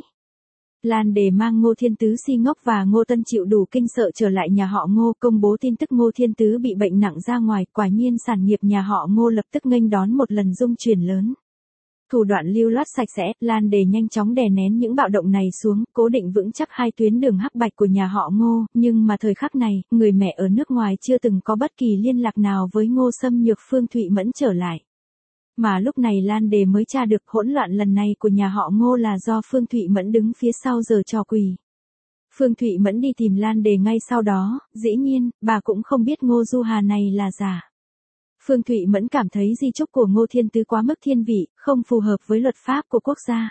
Lan đề mang Ngô Thiên Tứ si ngốc và Ngô Tân chịu đủ kinh sợ trở lại nhà họ Ngô, công bố tin tức Ngô Thiên Tứ bị bệnh nặng ra ngoài, quả nhiên sản nghiệp nhà họ Ngô lập tức nghênh đón một lần rung chuyển lớn. Thủ đoạn lưu loát sạch sẽ, Lan đề nhanh chóng đè nén những bạo động này xuống, cố định vững chắc hai tuyến đường hắc bạch của nhà họ Ngô, nhưng mà thời khắc này, người mẹ ở nước ngoài chưa từng có bất kỳ liên lạc nào với Ngô Xâm Nhược, Phương Thụy Mẫn trở lại. Mà lúc này Lan đề mới tra được hỗn loạn lần này của nhà họ Ngô là do Phương Thụy Mẫn đứng phía sau giở trò quỷ. Phương Thụy Mẫn đi tìm Lan đề ngay sau đó, dĩ nhiên, bà cũng không biết Ngô Du Hà này là giả. Phương Thụy Mẫn cảm thấy di chúc của Ngô Thiên Tứ quá mức thiên vị, không phù hợp với luật pháp của quốc gia.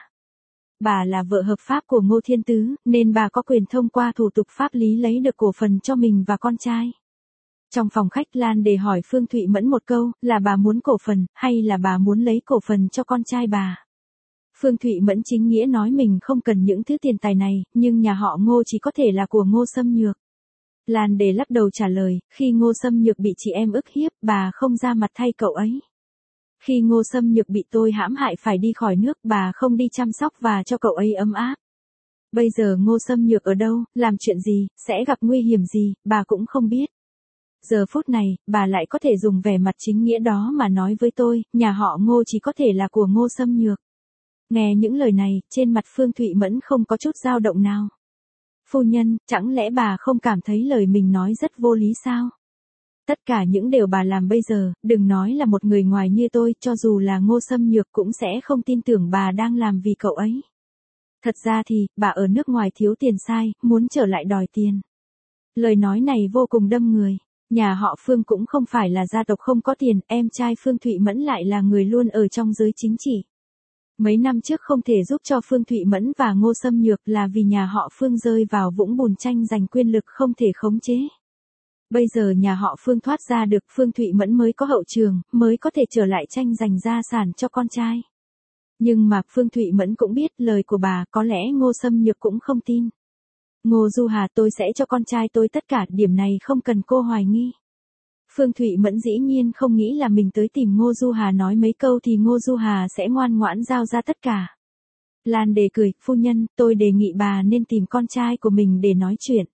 Bà là vợ hợp pháp của Ngô Thiên Tứ, nên bà có quyền thông qua thủ tục pháp lý lấy được cổ phần cho mình và con trai. Trong phòng khách, Lan đề hỏi Phương Thụy Mẫn một câu, là bà muốn cổ phần, hay là bà muốn lấy cổ phần cho con trai bà? Phương Thụy Mẫn chính nghĩa nói mình không cần những thứ tiền tài này, nhưng nhà họ Ngô chỉ có thể là của Ngô Xâm Nhược. Lan đề lắc đầu trả lời, khi Ngô Xâm Nhược bị chị em ức hiếp, bà không ra mặt thay cậu ấy. Khi Ngô Xâm Nhược bị tôi hãm hại phải đi khỏi nước, bà không đi chăm sóc và cho cậu ấy ấm áp. Bây giờ Ngô Xâm Nhược ở đâu, làm chuyện gì, sẽ gặp nguy hiểm gì, bà cũng không biết. Giờ phút này, bà lại có thể dùng vẻ mặt chính nghĩa đó mà nói với tôi, nhà họ Ngô chỉ có thể là của Ngô Xâm Nhược. Nghe những lời này, trên mặt Phương Thụy Mẫn không có chút dao động nào. Phu nhân, chẳng lẽ bà không cảm thấy lời mình nói rất vô lý sao? Tất cả những điều bà làm bây giờ, đừng nói là một người ngoài như tôi, cho dù là Ngô Xâm Nhược cũng sẽ không tin tưởng bà đang làm vì cậu ấy. Thật ra thì, bà ở nước ngoài thiếu tiền sai, muốn trở lại đòi tiền. Lời nói này vô cùng đâm người. Nhà họ Phương cũng không phải là gia tộc không có tiền, em trai Phương Thụy Mẫn lại là người luôn ở trong giới chính trị. Mấy năm trước không thể giúp cho Phương Thụy Mẫn và Ngô Xâm Nhược là vì nhà họ Phương rơi vào vũng bùn tranh giành quyền lực không thể khống chế. Bây giờ nhà họ Phương thoát ra được, Phương Thụy Mẫn mới có hậu trường, mới có thể trở lại tranh giành gia sản cho con trai. Nhưng mà Phương Thụy Mẫn cũng biết lời của bà, có lẽ Ngô Xâm Nhược cũng không tin. Ngô Du Hà, tôi sẽ cho con trai tôi tất cả, điểm này không cần cô hoài nghi. Phương Thụy Mẫn dĩ nhiên không nghĩ là mình tới tìm Ngô Du Hà nói mấy câu thì Ngô Du Hà sẽ ngoan ngoãn giao ra tất cả. Lan đề cười, phu nhân, tôi đề nghị bà nên tìm con trai của mình để nói chuyện.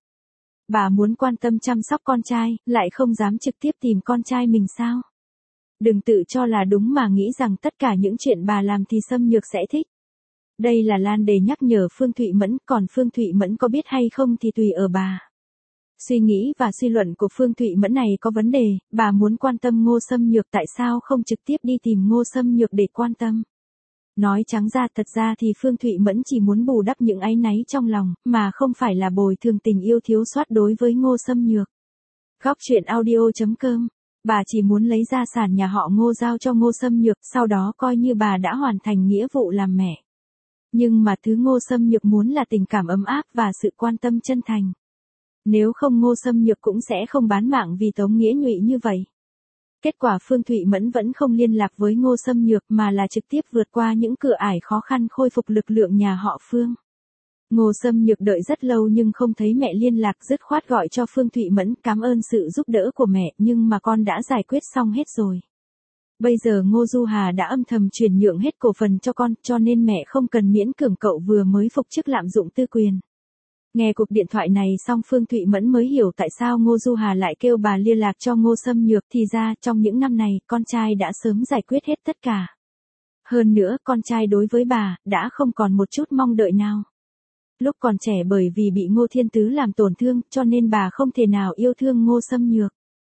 Bà muốn quan tâm chăm sóc con trai, lại không dám trực tiếp tìm con trai mình sao? Đừng tự cho là đúng mà nghĩ rằng tất cả những chuyện bà làm thì Xâm Nhược sẽ thích. Đây là Lan đề nhắc nhở Phương Thụy Mẫn, còn Phương Thụy Mẫn có biết hay không thì tùy ở bà. Suy nghĩ và suy luận của Phương Thụy Mẫn này có vấn đề, bà muốn quan tâm Ngô Xâm Nhược tại sao không trực tiếp đi tìm Ngô Xâm Nhược để quan tâm. Nói trắng ra thật ra thì Phương Thụy Mẫn chỉ muốn bù đắp những áy náy trong lòng, mà không phải là bồi thường tình yêu thiếu sót đối với Ngô Xâm Nhược. Góc truyện audio.com. Bà chỉ muốn lấy gia sản nhà họ Ngô giao cho Ngô Xâm Nhược, sau đó coi như bà đã hoàn thành nghĩa vụ làm mẹ. Nhưng mà thứ Ngô Xâm Nhược muốn là tình cảm ấm áp và sự quan tâm chân thành. Nếu không Ngô Xâm Nhược cũng sẽ không bán mạng vì Tống Nghĩa Nhụy như vậy. Kết quả Phương Thụy Mẫn vẫn không liên lạc với Ngô Xâm Nhược mà là trực tiếp vượt qua những cửa ải khó khăn khôi phục lực lượng nhà họ Phương. Ngô Xâm Nhược đợi rất lâu nhưng không thấy mẹ liên lạc, dứt khoát gọi cho Phương Thụy Mẫn cảm ơn sự giúp đỡ của mẹ, nhưng mà con đã giải quyết xong hết rồi. Bây giờ Ngô Du Hà đã âm thầm chuyển nhượng hết cổ phần cho con, cho nên mẹ không cần miễn cưỡng cậu vừa mới phục chức lạm dụng tư quyền. Nghe cuộc điện thoại này xong Phương Thụy Mẫn mới hiểu tại sao Ngô Du Hà lại kêu bà liên lạc cho Ngô Xâm Nhược, thì ra trong những năm này con trai đã sớm giải quyết hết tất cả. Hơn nữa con trai đối với bà đã không còn một chút mong đợi nào. Lúc còn trẻ bởi vì bị Ngô Thiên Tứ làm tổn thương cho nên bà không thể nào yêu thương Ngô Xâm Nhược.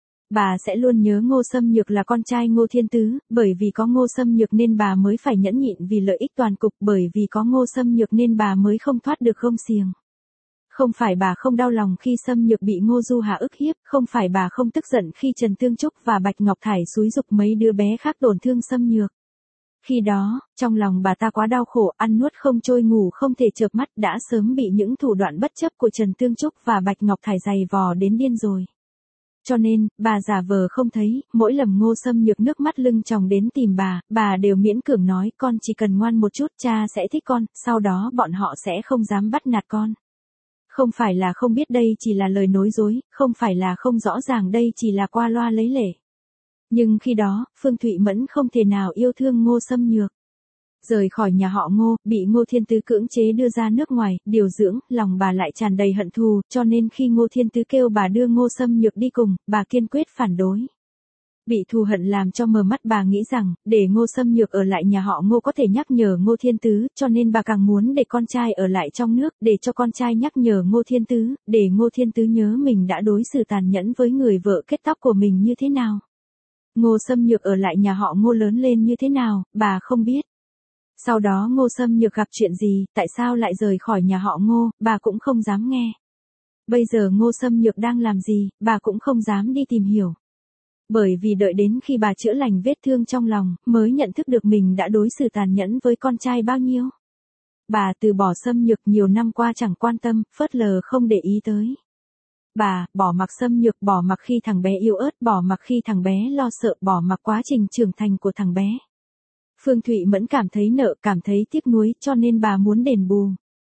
Bà sẽ luôn nhớ Ngô Xâm Nhược là con trai Ngô Thiên Tứ, bởi vì có Ngô Xâm Nhược nên bà mới phải nhẫn nhịn vì lợi ích toàn cục, bởi vì có Ngô Xâm Nhược nên bà mới không thoát được gông xiềng. Không phải bà không đau lòng khi Xâm Nhược bị Ngô Du Hà ức hiếp, không phải bà không tức giận khi Trần Tương Trúc và Bạch Ngọc Thải xúi giục mấy đứa bé khác tổn thương Xâm Nhược. Khi đó, trong lòng bà ta quá đau khổ, ăn nuốt không trôi ngủ không thể chợp mắt, đã sớm bị những thủ đoạn bất chấp của Trần Tương Trúc và Bạch Ngọc Thải giày vò đến điên rồi. Cho nên, bà giả vờ không thấy, mỗi lần Ngô Xâm Nhược nước mắt lưng tròng đến tìm bà đều miễn cưỡng nói con chỉ cần ngoan một chút cha sẽ thích con, sau đó bọn họ sẽ không dám bắt nạt con. Không phải là không biết đây chỉ là lời nói dối, không phải là không rõ ràng đây chỉ là qua loa lấy lệ. Nhưng khi đó, Phương Thụy Mẫn không thể nào yêu thương Ngô Xâm Nhược. Rời khỏi nhà họ Ngô, bị Ngô Thiên Tứ cưỡng chế đưa ra nước ngoài, điều dưỡng, lòng bà lại tràn đầy hận thù, cho nên khi Ngô Thiên Tứ kêu bà đưa Ngô Xâm Nhược đi cùng, bà kiên quyết phản đối. Bị thù hận làm cho mờ mắt bà nghĩ rằng, để Ngô Xâm Nhược ở lại nhà họ Ngô có thể nhắc nhở Ngô Thiên Tứ, cho nên bà càng muốn để con trai ở lại trong nước, để cho con trai nhắc nhở Ngô Thiên Tứ, để Ngô Thiên Tứ nhớ mình đã đối xử tàn nhẫn với người vợ kết tóc của mình như thế nào. Ngô Xâm Nhược ở lại nhà họ Ngô lớn lên như thế nào, bà không biết. Sau đó Ngô Xâm Nhược gặp chuyện gì, tại sao lại rời khỏi nhà họ Ngô, bà cũng không dám nghe. Bây giờ Ngô Xâm Nhược đang làm gì, bà cũng không dám đi tìm hiểu. Bởi vì đợi đến khi bà chữa lành vết thương trong lòng, mới nhận thức được mình đã đối xử tàn nhẫn với con trai bao nhiêu. Bà từ bỏ Xâm Nhược nhiều năm qua chẳng quan tâm, phớt lờ không để ý tới. Bà, bỏ mặc Xâm Nhược, bỏ mặc khi thằng bé yếu ớt, bỏ mặc khi thằng bé lo sợ, bỏ mặc quá trình trưởng thành của thằng bé. Phương Thụy Mẫn cảm thấy nợ, cảm thấy tiếc nuối, cho nên bà muốn đền bù.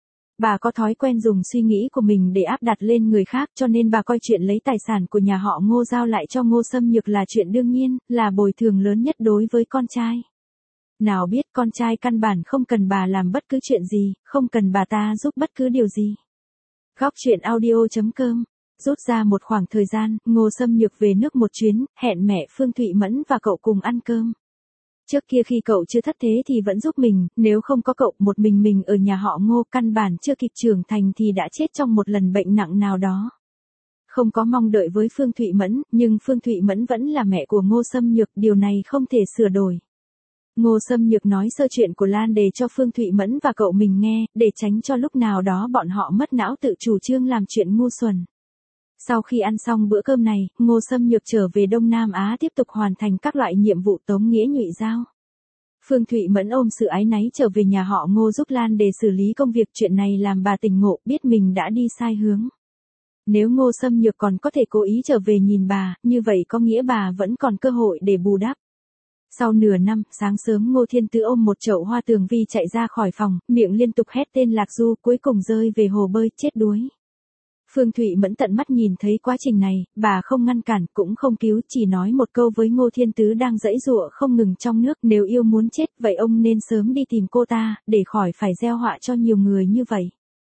Bà có thói quen dùng suy nghĩ của mình để áp đặt lên người khác, cho nên bà coi chuyện lấy tài sản của nhà họ Ngô giao lại cho Ngô Xâm Nhược là chuyện đương nhiên, là bồi thường lớn nhất đối với con trai. Nào biết con trai căn bản không cần bà làm bất cứ chuyện gì, không cần bà ta giúp bất cứ điều gì. Góc truyện audio.com. Rút ra một khoảng thời gian, Ngô Xâm Nhược về nước một chuyến, hẹn mẹ Phương Thụy Mẫn và cậu cùng ăn cơm. Trước kia khi cậu chưa thất thế thì vẫn giúp mình, nếu không có cậu một mình ở nhà họ Ngô căn bản chưa kịp trưởng thành thì đã chết trong một lần bệnh nặng nào đó. Không có mong đợi với Phương Thụy Mẫn, nhưng Phương Thụy Mẫn vẫn là mẹ của Ngô Xâm Nhược, điều này không thể sửa đổi. Ngô Xâm Nhược nói sơ chuyện của Lan Đề cho Phương Thụy Mẫn và cậu mình nghe, để tránh cho lúc nào đó bọn họ mất não tự chủ trương làm chuyện ngu xuẩn. Sau khi ăn xong bữa cơm này, Ngô Xâm Nhược trở về Đông Nam Á tiếp tục hoàn thành các loại nhiệm vụ Tống Nghĩa Nhụy giao. Phương Thụy Mẫn ôm sự áy náy trở về nhà họ Ngô giúp Lan để xử lý công việc, chuyện này làm bà tỉnh ngộ, biết mình đã đi sai hướng. Nếu Ngô Xâm Nhược còn có thể cố ý trở về nhìn bà, như vậy có nghĩa bà vẫn còn cơ hội để bù đắp. Sau nửa năm, sáng sớm Ngô Thiên Tứ ôm một chậu hoa tường vi chạy ra khỏi phòng, miệng liên tục hét tên Lạc Du, cuối cùng rơi về hồ bơi, chết đuối. Phương Thụy Mẫn tận mắt nhìn thấy quá trình này, bà không ngăn cản, cũng không cứu, chỉ nói một câu với Ngô Thiên Tứ đang giãy giụa không ngừng trong nước, nếu yêu muốn chết, vậy ông nên sớm đi tìm cô ta, để khỏi phải gieo họa cho nhiều người như vậy.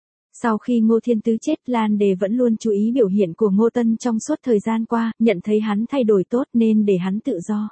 Sau khi Ngô Thiên Tứ chết, Lan Đề vẫn luôn chú ý biểu hiện của Ngô Tân trong suốt thời gian qua, nhận thấy hắn thay đổi tốt nên để hắn tự do.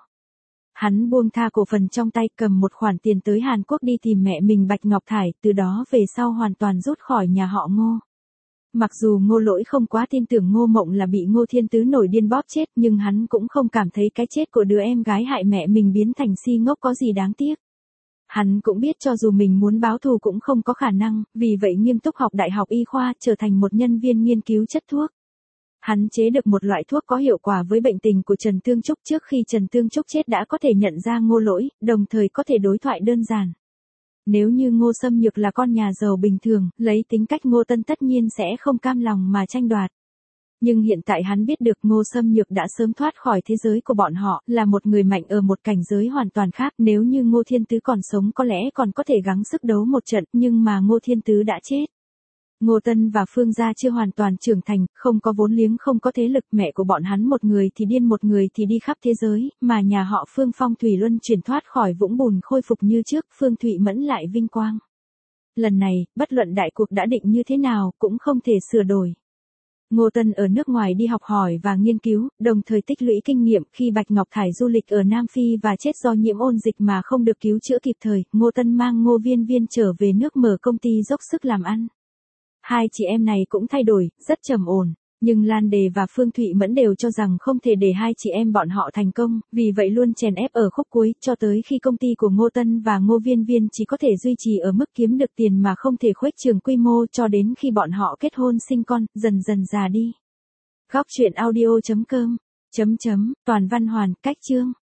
Hắn buông tha cổ phần trong tay, cầm một khoản tiền tới Hàn Quốc đi tìm mẹ mình Bạch Ngọc Thải, từ đó về sau hoàn toàn rút khỏi nhà họ Ngô. Mặc dù Ngô Lỗi không quá tin tưởng Ngô Mộng là bị Ngô Thiên Tứ nổi điên bóp chết, nhưng hắn cũng không cảm thấy cái chết của đứa em gái hại mẹ mình biến thành si ngốc có gì đáng tiếc. Hắn cũng biết cho dù mình muốn báo thù cũng không có khả năng, vì vậy nghiêm túc học đại học y khoa, trở thành một nhân viên nghiên cứu chất thuốc. Hắn chế được một loại thuốc có hiệu quả với bệnh tình của Trần Tương Trúc trước khi Trần Tương Trúc chết đã có thể nhận ra Ngô Lỗi, đồng thời có thể đối thoại đơn giản. Nếu như Ngô Xâm Nhược là con nhà giàu bình thường, lấy tính cách Ngô Tân tất nhiên sẽ không cam lòng mà tranh đoạt. Nhưng hiện tại hắn biết được Ngô Xâm Nhược đã sớm thoát khỏi thế giới của bọn họ, là một người mạnh ở một cảnh giới hoàn toàn khác. Nếu như Ngô Thiên Tứ còn sống có lẽ còn có thể gắng sức đấu một trận, nhưng mà Ngô Thiên Tứ đã chết. Ngô Tân và Phương gia chưa hoàn toàn trưởng thành, không có vốn liếng, không có thế lực, mẹ của bọn hắn một người thì điên một người thì đi khắp thế giới, mà nhà họ Phương phong thủy luân chuyển thoát khỏi vũng bùn khôi phục như trước, Phương Thụy Mẫn lại vinh quang. Lần này, bất luận đại cuộc đã định như thế nào, cũng không thể sửa đổi. Ngô Tân ở nước ngoài đi học hỏi và nghiên cứu, đồng thời tích lũy kinh nghiệm. Khi Bạch Ngọc Thải du lịch ở Nam Phi và chết do nhiễm ôn dịch mà không được cứu chữa kịp thời, Ngô Tân mang Ngô Viên Viên trở về nước mở công ty dốc sức làm ăn. Hai chị em này cũng thay đổi, rất trầm ổn, nhưng Lan Đề và Phương Thụy Mẫn đều cho rằng không thể để hai chị em bọn họ thành công, vì vậy luôn chèn ép ở khúc cuối, cho tới khi công ty của Ngô Tân và Ngô Viên Viên chỉ có thể duy trì ở mức kiếm được tiền mà không thể khuếch trường quy mô, cho đến khi bọn họ kết hôn sinh con, dần dần già đi. Góc truyện audio.com Toàn văn hoàn, cách chương